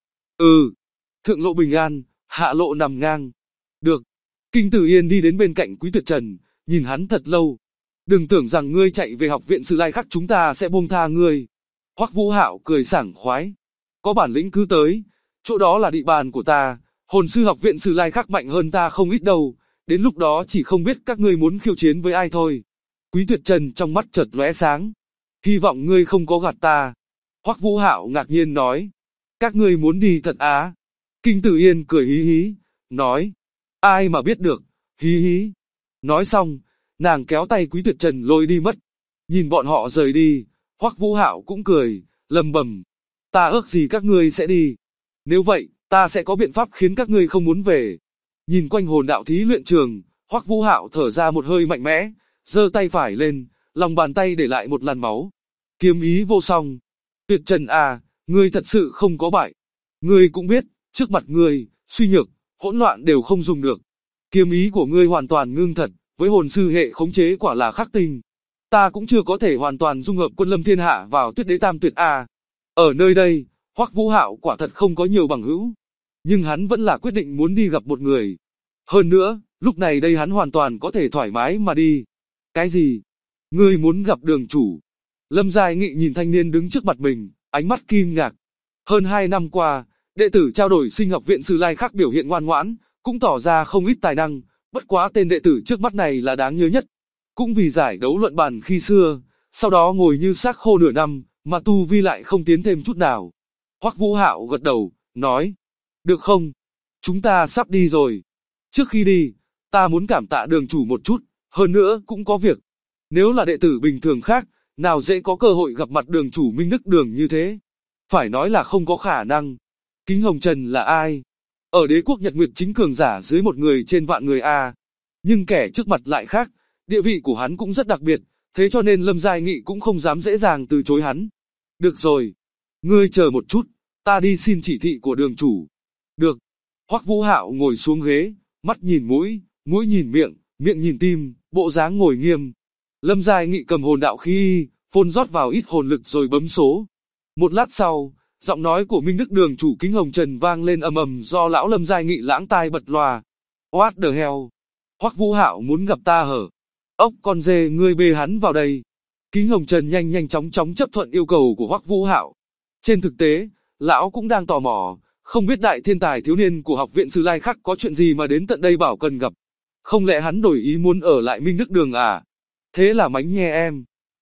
S2: Thượng lộ bình an, hạ lộ nằm ngang. Được. Kinh Tử Yên đi đến bên cạnh Quý Tuyệt Trần, nhìn hắn thật lâu. Đừng tưởng rằng ngươi chạy về học viện Sử Lai Khắc chúng ta sẽ buông tha ngươi. Hoắc Vũ Hạo cười sảng khoái. Có bản lĩnh cứ tới, chỗ đó là địa bàn của ta, hồn sư học viện Sử Lai Khắc mạnh hơn ta không ít đâu, đến lúc đó chỉ không biết các ngươi muốn khiêu chiến với ai thôi. Quý Tuyệt Trần trong mắt chợt lóe sáng. Hy vọng ngươi không có gạt ta. Hoắc Vũ Hạo ngạc nhiên nói. Các ngươi muốn đi thật á? Kinh Tử Yên cười hí hí, nói. Ai mà biết được, hí hí. Nói xong, nàng kéo tay Quý Tuyệt Trần lôi đi mất. Nhìn bọn họ rời đi, Hoắc Vũ Hạo cũng cười, lầm bầm. Ta ước gì các ngươi sẽ đi. Nếu vậy, ta sẽ có biện pháp khiến các ngươi không muốn về. Nhìn quanh hồn đạo thí luyện trường, Hoắc Vũ Hạo thở ra một hơi mạnh mẽ, giơ tay phải lên, lòng bàn tay để lại một làn máu. Kiếm ý vô song. Tuyệt Trần à, ngươi thật sự không có bại. Ngươi cũng biết, trước mặt ngươi, suy nhược, hỗn loạn đều không dùng được. Kiếm ý của ngươi hoàn toàn ngưng thật, với hồn sư hệ khống chế quả là khắc tinh. Ta cũng chưa có thể hoàn toàn dung hợp quân lâm thiên hạ vào Tuyết Đế Tam Tuyệt à. Ở nơi đây, Hoắc Vũ Hạo quả thật không có nhiều bằng hữu, nhưng hắn vẫn là quyết định muốn đi gặp một người. Hơn nữa, lúc này đây hắn hoàn toàn có thể thoải mái mà đi. Cái gì? Ngươi muốn gặp đường chủ? Lâm Giai Nghị nhìn thanh niên đứng trước mặt mình, ánh mắt kinh ngạc. Hơn 2 năm qua, đệ tử trao đổi sinh học viện Sử Lai Khắc biểu hiện ngoan ngoãn, cũng tỏ ra không ít tài năng, bất quá tên đệ tử trước mắt này là đáng nhớ nhất. cũng vì giải đấu luận bàn khi xưa, sau đó ngồi như xác khô nửa năm, mà tu vi lại không tiến thêm chút nào. Hoắc Vũ Hạo gật đầu, nói, được không? Chúng ta sắp đi rồi. Trước khi đi, ta muốn cảm tạ đường chủ một chút, hơn nữa cũng có việc. Nếu là đệ tử bình thường khác, nào dễ có cơ hội gặp mặt đường chủ Minh Đức Đường như thế. Phải nói là không có khả năng. Kính Hồng Trần là ai? Ở đế quốc Nhật Nguyệt chính cường giả dưới một người trên vạn người a. Nhưng kẻ trước mặt lại khác, địa vị của hắn cũng rất đặc biệt, thế cho nên Lâm Giai Nghị cũng không dám dễ dàng từ chối hắn. Được rồi, ngươi chờ một chút, ta đi xin chỉ thị của đường chủ. Được. Hoắc Vũ Hạo ngồi xuống ghế, mắt nhìn mũi, mũi nhìn miệng, miệng nhìn tim, bộ dáng ngồi nghiêm. Lâm Giai Nghị cầm hồn đạo khí, phun rót vào ít hồn lực rồi bấm số. Một lát sau, giọng nói của Minh Đức Đường chủ Kính Hồng Trần vang lên ầm ầm do lão Lâm Giai Nghị lãng tai bật loa. What the hell? Hoắc Vũ Hạo muốn gặp ta hở? Ốc con dê ngươi bê hắn vào đây. Kính Hồng Trần nhanh chóng chấp thuận yêu cầu của Hoắc Vũ Hạo. Trên thực tế, lão cũng đang tò mò, không biết đại thiên tài thiếu niên của học viện Sử Lai Khắc có chuyện gì mà đến tận đây bảo cần gặp. Không lẽ hắn đổi ý muốn ở lại Minh Đức Đường à? Thế là mánh nhe em.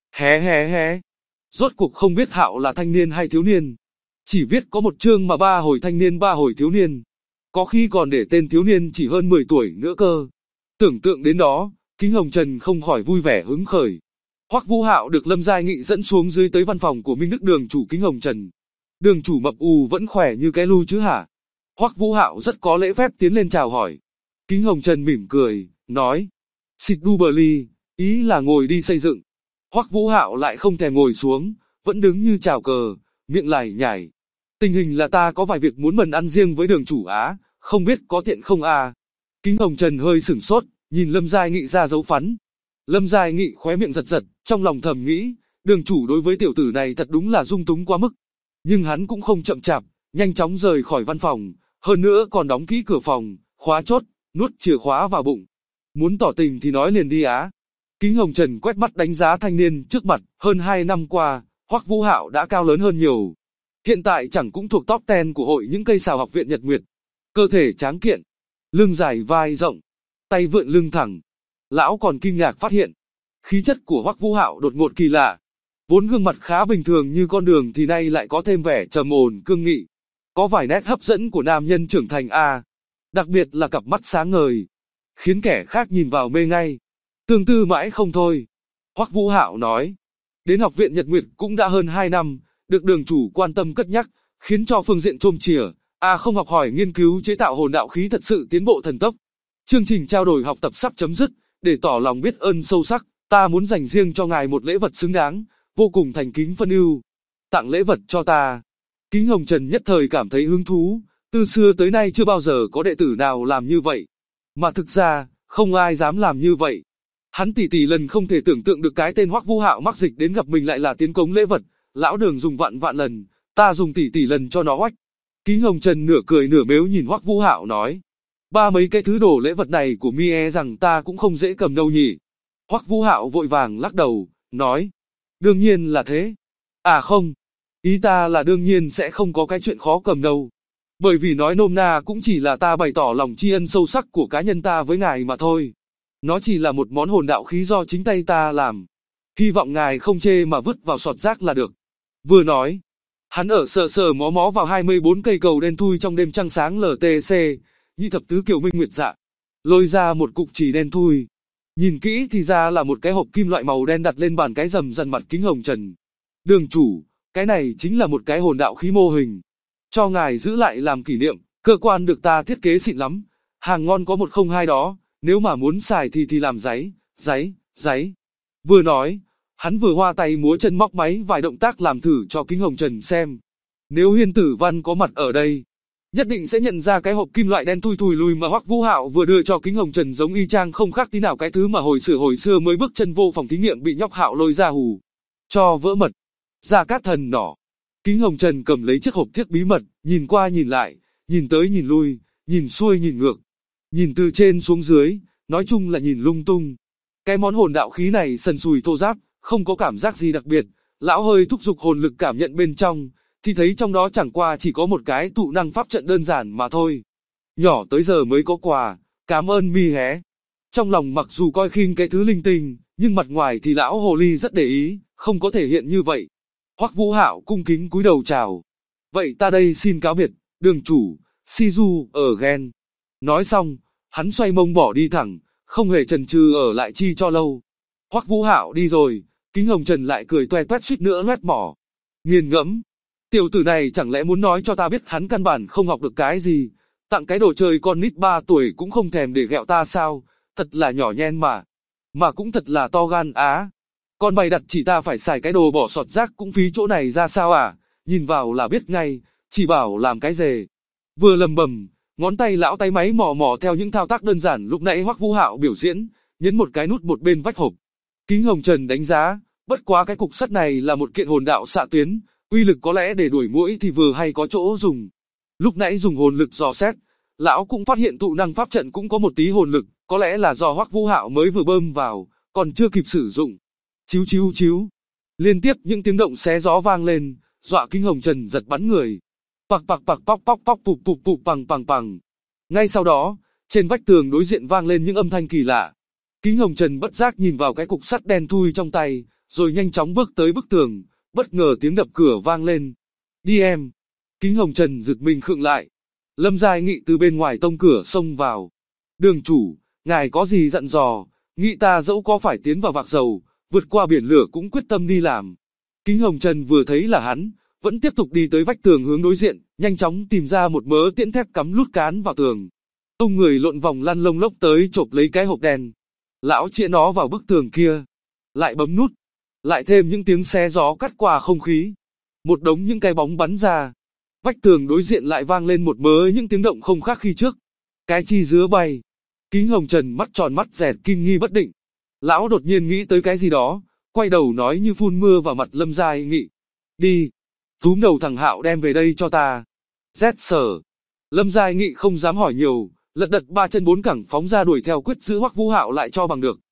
S2: Hé. Rốt cuộc không biết Hạo là thanh niên hay thiếu niên. Chỉ viết có một chương mà 3 hồi thanh niên 3 hồi thiếu niên. Có khi còn để tên thiếu niên chỉ hơn 10 tuổi nữa cơ. Tưởng tượng đến đó, Kính Hồng Trần không khỏi vui vẻ hứng khởi. Hoắc Vũ Hạo được Lâm Giai Nghị dẫn xuống dưới tới văn phòng của Minh Đức Đường chủ Kính Hồng Trần. Đường chủ mập ù vẫn khỏe như cái lu chứ hả? Hoắc Vũ Hạo rất có lễ phép tiến lên chào hỏi. Kính Hồng Trần mỉm cười, nói, xịt đu bờ ly, ý là ngồi đi xây dựng. Hoắc Vũ Hạo lại không thèm ngồi xuống, vẫn đứng như chào cờ, miệng lải nhải. Tình hình là ta có vài việc muốn mần ăn riêng với đường chủ á, không biết có tiện không à? Kính Hồng Trần hơi sửng sốt, nhìn Lâm Giai Nghị ra dấu phắn. Lâm Giai Nghị khóe miệng giật, trong lòng thầm nghĩ, đường chủ đối với tiểu tử này thật đúng là dung túng quá mức. Nhưng hắn cũng không chậm chạp, nhanh chóng rời khỏi văn phòng, hơn nữa còn đóng kỹ cửa phòng, khóa chốt, nuốt chìa khóa vào bụng. Muốn tỏ tình thì nói liền đi á. Kính Hồng Trần quét mắt đánh giá thanh niên trước mặt, hơn 2 năm qua, Hoắc Vũ Hạo đã cao lớn hơn nhiều. Hiện tại chẳng cũng thuộc top 10 của hội những cây sào học viện Nhật Nguyệt. Cơ thể tráng kiện, lưng dài vai rộng, tay vượn lưng thẳng. Lão còn kinh ngạc phát hiện, khí chất của Hoắc Vũ Hạo đột ngột kỳ lạ. Vốn gương mặt khá bình thường như con đường thì nay lại có thêm vẻ trầm ổn cương nghị. Có vài nét hấp dẫn của nam nhân trưởng thành a. Đặc biệt là cặp mắt sáng ngời, khiến kẻ khác nhìn vào mê ngay. Tương tư mãi không thôi. Hoắc Vũ Hạo nói, đến học viện Nhật Nguyệt cũng đã hơn 2 năm, được đường chủ quan tâm cất nhắc, khiến cho phương diện trôm chìa, không học hỏi nghiên cứu chế tạo hồn đạo khí thật sự tiến bộ thần tốc. Chương trình trao đổi học tập sắp chấm dứt, để tỏ lòng biết ơn sâu sắc, ta muốn dành riêng cho ngài một lễ vật xứng đáng, vô cùng thành kính phân ưu. Tặng lễ vật cho ta. Kính Hồng Trần nhất thời cảm thấy hứng thú, từ xưa tới nay chưa bao giờ có đệ tử nào làm như vậy. Mà thực ra, không ai dám làm như vậy. Hắn tỷ lần không thể tưởng tượng được cái tên Hoắc Vũ Hạo mắc dịch đến gặp mình lại là tiến cống lễ vật. Lão đường dùng vạn lần, ta dùng tỷ lần cho nó oách. Kính Hồng Trần nửa cười nửa mếu nhìn Hoắc Vũ Hạo nói, ba mấy cái thứ đồ lễ vật này của mi e rằng ta cũng không dễ cầm đâu nhỉ. Hoắc Vũ Hạo vội vàng lắc đầu, nói, đương nhiên là thế. À không, ý ta là đương nhiên sẽ không có cái chuyện khó cầm đâu. Bởi vì nói nôm na cũng chỉ là ta bày tỏ lòng tri ân sâu sắc của cá nhân ta với ngài mà thôi. Nó chỉ là một món hồn đạo khí do chính tay ta làm. Hy vọng ngài không chê mà vứt vào sọt rác là được. Vừa nói, hắn ở sờ mó vào 24 cây cầu đen thui trong đêm trăng sáng LTC, Nhị thập tứ kiều minh nguyệt dạ. Lôi ra một cục chỉ đen thui. Nhìn kỹ thì ra là một cái hộp kim loại màu đen đặt lên bàn cái rầm rằn mặt Kính Hồng Trần. Đường chủ, cái này chính là một cái hồn đạo khí mô hình. Cho ngài giữ lại làm kỷ niệm, cơ quan được ta thiết kế xịn lắm. Hàng ngon có 102 đó, nếu mà muốn xài thì làm giấy. Vừa nói, hắn vừa hoa tay múa chân móc máy vài động tác làm thử cho Kính Hồng Trần xem. Nếu Hiên Tử Văn có mặt ở đây, nhất định sẽ nhận ra cái hộp kim loại đen thui lùi mà Hoắc Vũ Hạo vừa đưa cho Kính Hồng Trần giống y chang không khác tí nào cái thứ mà hồi xưa mới bước chân vô phòng thí nghiệm bị nhóc Hạo lôi ra hù cho vỡ mật. Gia Cát Thần nỏ. Kính Hồng Trần cầm lấy chiếc hộp thiếc bí mật, nhìn qua nhìn lại, nhìn tới nhìn lui, nhìn xuôi nhìn ngược, nhìn từ trên xuống dưới, nói chung là nhìn lung tung. Cái món hồn đạo khí này sần sùi thô ráp, không có cảm giác gì đặc biệt. Lão hơi thúc giục hồn lực cảm nhận bên trong, thì thấy trong đó chẳng qua chỉ có một cái tụ năng pháp trận đơn giản mà thôi. Nhỏ tới giờ mới có quà, cảm ơn mi hé. Trong lòng mặc dù coi khinh cái thứ linh tinh, Nhưng mặt ngoài thì lão hồ ly rất để ý, không có thể hiện như vậy. Hoắc Vũ Hạo cung kính cúi đầu chào. Vậy ta đây xin cáo biệt, đường chủ, Shizu ở Gen. Nói xong, hắn xoay mông bỏ đi thẳng, không hề chần chừ ở lại chi cho lâu. Hoắc Vũ Hạo đi rồi, Kính Hồng Trần lại cười toe toét suýt nữa loét mỏ. Nghiền ngẫm, tiểu tử này chẳng lẽ muốn nói cho ta biết hắn căn bản không học được cái gì, tặng cái đồ chơi con nít 3 tuổi cũng không thèm để ghẹo ta sao, thật là nhỏ nhen mà cũng thật là to gan á. Con bày đặt chỉ ta phải xài cái đồ bỏ sọt rác cũng phí chỗ này ra sao à, nhìn vào là biết ngay, chỉ bảo làm cái dề. Vừa lầm bầm, ngón tay lão tay máy mò mò theo những thao tác đơn giản lúc nãy Hoắc Vũ Hạo biểu diễn, nhấn một cái nút một bên vách hộp. Kính Hồng Trần đánh giá, bất quá cái cục sắt này là một kiện hồn đạo xạ tuyến, uy lực có lẽ để đuổi muỗi thì vừa hay có chỗ dùng. Lúc nãy dùng hồn lực dò xét, lão cũng phát hiện tụ năng pháp trận cũng có một tí hồn lực, có lẽ là do Hoắc Vũ Hạo mới vừa bơm vào, còn chưa kịp sử dụng. Chíu chíu chíu. Liên tiếp những tiếng động xé gió vang lên, dọa Kính Hồng Trần giật bắn người. Pạc pạc pạc póc póc póc pụp pụp pụp bằng bằng bằng. Ngay sau đó, trên vách tường đối diện vang lên những âm thanh kỳ lạ. Kính Hồng Trần bất giác nhìn vào cái cục sắt đen thui trong tay, rồi nhanh chóng bước tới bức tường, bất ngờ tiếng đập cửa vang lên. Đi em. Kính Hồng Trần giật mình khựng lại. Lâm Giai Nghị từ bên ngoài tông cửa xông vào. Đường chủ, ngài có gì dặn dò, Nghị ta dẫu có phải tiến vào vạc dầu, vượt qua biển lửa cũng quyết tâm đi làm. Kính Hồng Trần vừa thấy là hắn, vẫn tiếp tục đi tới vách tường hướng đối diện, nhanh chóng tìm ra một mớ tiễn thép cắm lút cán vào tường. Tung người lộn vòng lăn lông lốc tới chộp lấy cái hộp đen. Lão chĩa nó vào bức tường kia. Lại bấm nút. Lại thêm những tiếng xé gió cắt qua không khí. Một đống những cái bóng bắn ra. Vách tường đối diện lại vang lên một mớ những tiếng động không khác khi trước. Cái chi dứa bay. Kính Hồng Trần mắt tròn mắt dẹt kinh nghi bất định. Lão đột nhiên nghĩ tới cái gì đó, quay đầu nói như phun mưa vào mặt Lâm Giai Nghị. Đi. Túm đầu thằng Hạo đem về đây cho ta. Rét sở. Lâm Giai Nghị không dám hỏi nhiều, lật đật 3 chân 4 cẳng phóng ra đuổi theo quyết giữ Hoắc Vũ Hạo lại cho bằng được.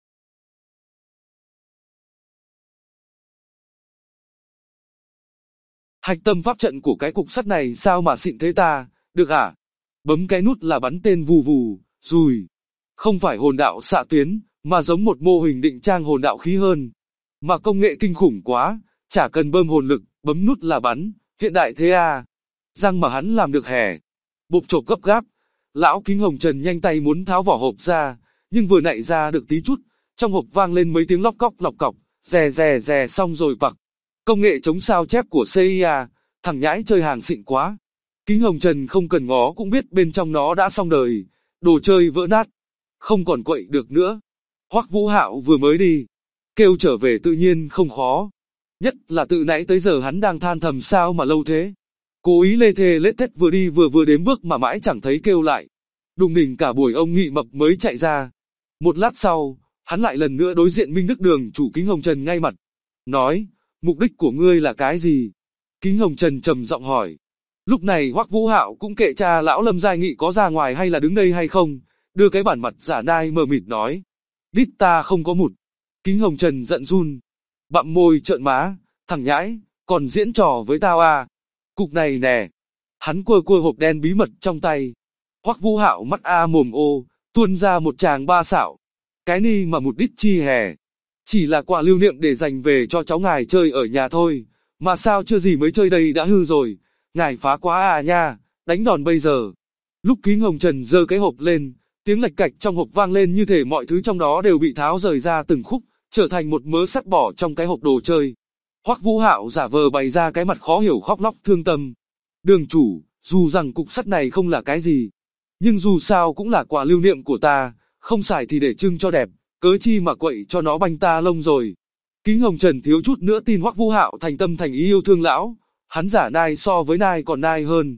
S2: Hạch tâm pháp trận của cái cục sắt này sao mà xịn thế ta, được à? Bấm cái nút là bắn tên vù vù, rùi. Không phải hồn đạo xạ tuyến, mà giống một mô hình định trang hồn đạo khí hơn. Mà công nghệ kinh khủng quá, chả cần bơm hồn lực, bấm nút là bắn, hiện đại thế à. Răng mà hắn làm được hè. Bộp chộp gấp gáp, lão Kính Hồng Trần nhanh tay muốn tháo vỏ hộp ra, nhưng vừa nạy ra được tí chút, trong hộp vang lên mấy tiếng lóc cọc, rè rè rè xong rồi bặc. Công nghệ chống sao chép của CIA, thằng nhãi chơi hàng xịn quá. Kính Hồng Trần không cần ngó cũng biết bên trong nó đã xong đời, đồ chơi vỡ nát, không còn quậy được nữa. Hoắc Vũ Hạo vừa mới đi, kêu trở về tự nhiên không khó. Nhất là từ nãy tới giờ hắn đang than thầm sao mà lâu thế. Cố ý lê thê lết thết vừa đi vừa đếm bước mà mãi chẳng thấy kêu lại. Đùng đỉnh cả buổi ông Nghị Mập mới chạy ra. Một lát sau, hắn lại lần nữa đối diện Minh Đức Đường chủ Kính Hồng Trần ngay mặt. Nói, mục đích của ngươi là cái gì? Kính Hồng Trần trầm giọng hỏi. Lúc này Hoắc Vũ Hạo cũng kệ cha lão Lâm Giai Nghị có ra ngoài hay là đứng đây hay không, đưa cái bản mặt giả nai mờ mịt nói. Đít ta không có mụt. Kính Hồng Trần giận run. Bặm môi trợn má, thằng nhãi, còn diễn trò với tao à? Cục này nè. Hắn quơ hộp đen bí mật trong tay. Hoắc Vũ Hạo mắt a mồm ô, tuôn ra một tràng ba xạo. Cái ni mà một đít chi hè. Chỉ là quà lưu niệm để dành về cho cháu ngài chơi ở nhà thôi. Mà sao chưa gì mới chơi đây đã hư rồi. Ngài phá quá à nha, đánh đòn bây giờ. Lúc Kính Hồng Trần giơ cái hộp lên, tiếng lạch cạch trong hộp vang lên như thể mọi thứ trong đó đều bị tháo rời ra từng khúc, trở thành một mớ sắt bỏ trong cái hộp đồ chơi. Hoắc Vũ Hạo giả vờ bày ra cái mặt khó hiểu khóc lóc thương tâm. Đường chủ, dù rằng cục sắt này không là cái gì, nhưng dù sao cũng là quà lưu niệm của ta, không xài thì để trưng cho đẹp, cớ chi mà quậy cho nó banh ta lông rồi. Kính Hồng Trần thiếu chút nữa tin Hoắc Vũ Hạo thành tâm thành ý yêu thương lão, hắn giả nai so với nai còn nai hơn.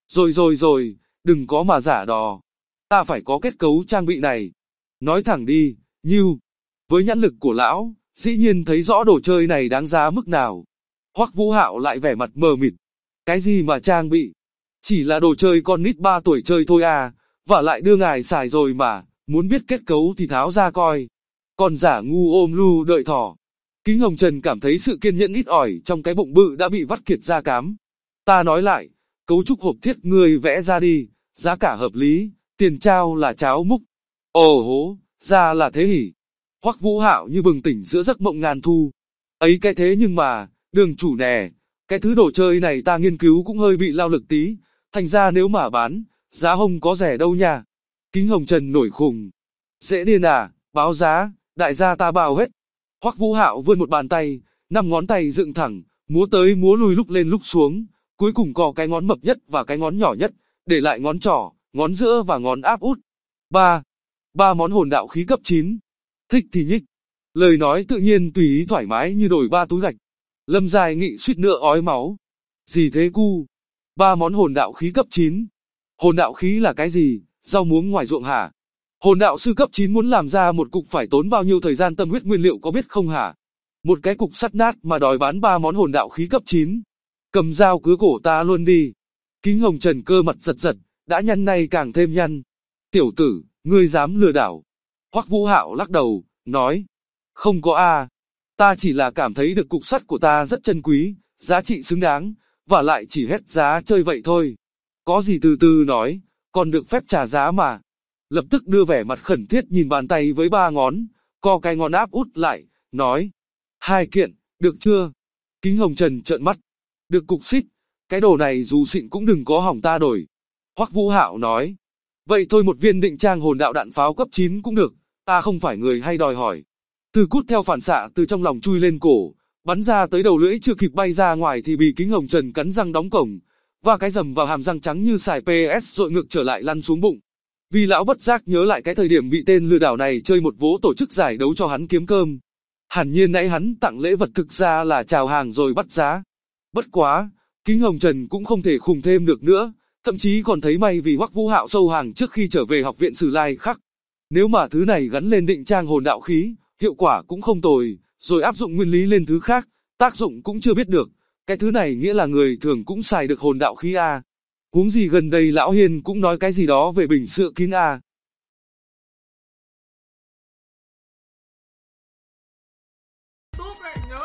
S2: Rồi, đừng có mà giả đò. Ta phải có kết cấu trang bị này. Nói thẳng đi, Nhiêu. Với nhãn lực của lão, dĩ nhiên thấy rõ đồ chơi này đáng giá mức nào. Hoắc Vũ Hạo lại vẻ mặt mờ mịt. Cái gì mà trang bị? Chỉ là đồ chơi con nít 3 tuổi chơi thôi à, và lại đưa ngài xài rồi mà, muốn biết kết cấu thì tháo ra coi. Còn giả ngu ôm lu đợi thỏ. Kính Hồng Trần cảm thấy sự kiên nhẫn ít ỏi trong cái bụng bự đã bị vắt kiệt ra cám. Ta nói lại, cấu trúc hộp thiết ngươi vẽ ra đi, giá cả hợp lý, tiền trao là cháo múc. Ồ hố, ra là thế hỉ. Hoắc Vũ Hạo như bừng tỉnh giữa giấc mộng ngàn thu. Ấy cái thế nhưng mà, đường chủ nè, cái thứ đồ chơi này ta nghiên cứu cũng hơi bị lao lực tí, thành ra nếu mà bán, giá không có rẻ đâu nha. Kính Hồng Trần nổi khùng. Dễ điên à, báo giá, đại gia ta bao hết. Hoắc Vũ Hạo vươn một bàn tay, 5 ngón tay dựng thẳng, múa tới múa lui lúc lên lúc xuống, cuối cùng có cái ngón mập nhất và cái ngón nhỏ nhất, để lại ngón trỏ, ngón giữa và ngón áp út. Ba món hồn đạo khí cấp 9. Thích thì nhích. Lời nói tự nhiên tùy ý thoải mái như đổi 3 túi gạch. Lâm Giai Nghị suýt nữa ói máu. Gì thế cu? 3 món hồn đạo khí cấp 9. Hồn đạo khí là cái gì? Rau muống ngoài ruộng hả? Hồn đạo sư cấp 9 muốn làm ra một cục phải tốn bao nhiêu thời gian tâm huyết nguyên liệu có biết không hả? Một cái cục sắt nát mà đòi bán 3 món hồn đạo khí cấp 9. Cầm dao cứa cổ ta luôn đi. Kính Hồng Trần cơ mặt giật giật, đã nhăn nay càng thêm nhăn. Tiểu tử, ngươi dám lừa đảo. Hoắc Vũ Hạo lắc đầu, nói. Không có a, ta chỉ là cảm thấy được cục sắt của ta rất chân quý, giá trị xứng đáng, và lại chỉ hét giá chơi vậy thôi. Có gì từ từ nói, còn được phép trả giá mà. Lập tức đưa vẻ mặt khẩn thiết nhìn bàn tay với 3 ngón, co cái ngón áp út lại, nói. 2 kiện, được chưa? Kính Hồng Trần trợn mắt. Được cục xít, cái đồ này dù xịn cũng đừng có hỏng ta đổi. Hoắc Vũ Hạo nói. Vậy thôi một viên định trang hồn đạo đạn pháo cấp 9 cũng được, ta không phải người hay đòi hỏi. Từ cút theo phản xạ từ trong lòng chui lên cổ, bắn ra tới đầu lưỡi chưa kịp bay ra ngoài thì bị Kính Hồng Trần cắn răng đóng cổng, và cái rầm vào hàm răng trắng như xài PS dội ngược trở lại lăn xuống bụng. Vì lão bất giác nhớ lại cái thời điểm bị tên lừa đảo này chơi một vố tổ chức giải đấu cho hắn kiếm cơm. Hẳn nhiên nãy hắn tặng lễ vật thực ra là chào hàng rồi bắt giá. Bất quá, Kính Hồng Trần cũng không thể khùng thêm được nữa, thậm chí còn thấy may vì Hoắc Vũ Hạo sâu hàng trước khi trở về học viện Sử Lai Khắc. Nếu mà thứ này gắn lên định trang hồn đạo khí, hiệu quả cũng không tồi, rồi áp dụng nguyên lý lên thứ khác, tác dụng cũng chưa biết được. Cái thứ này nghĩa là người thường cũng xài được hồn đạo khí a. Huống gì gần đây lão Hiên cũng nói cái gì đó về bình sữa kín a.
S1: Túp lại nhớ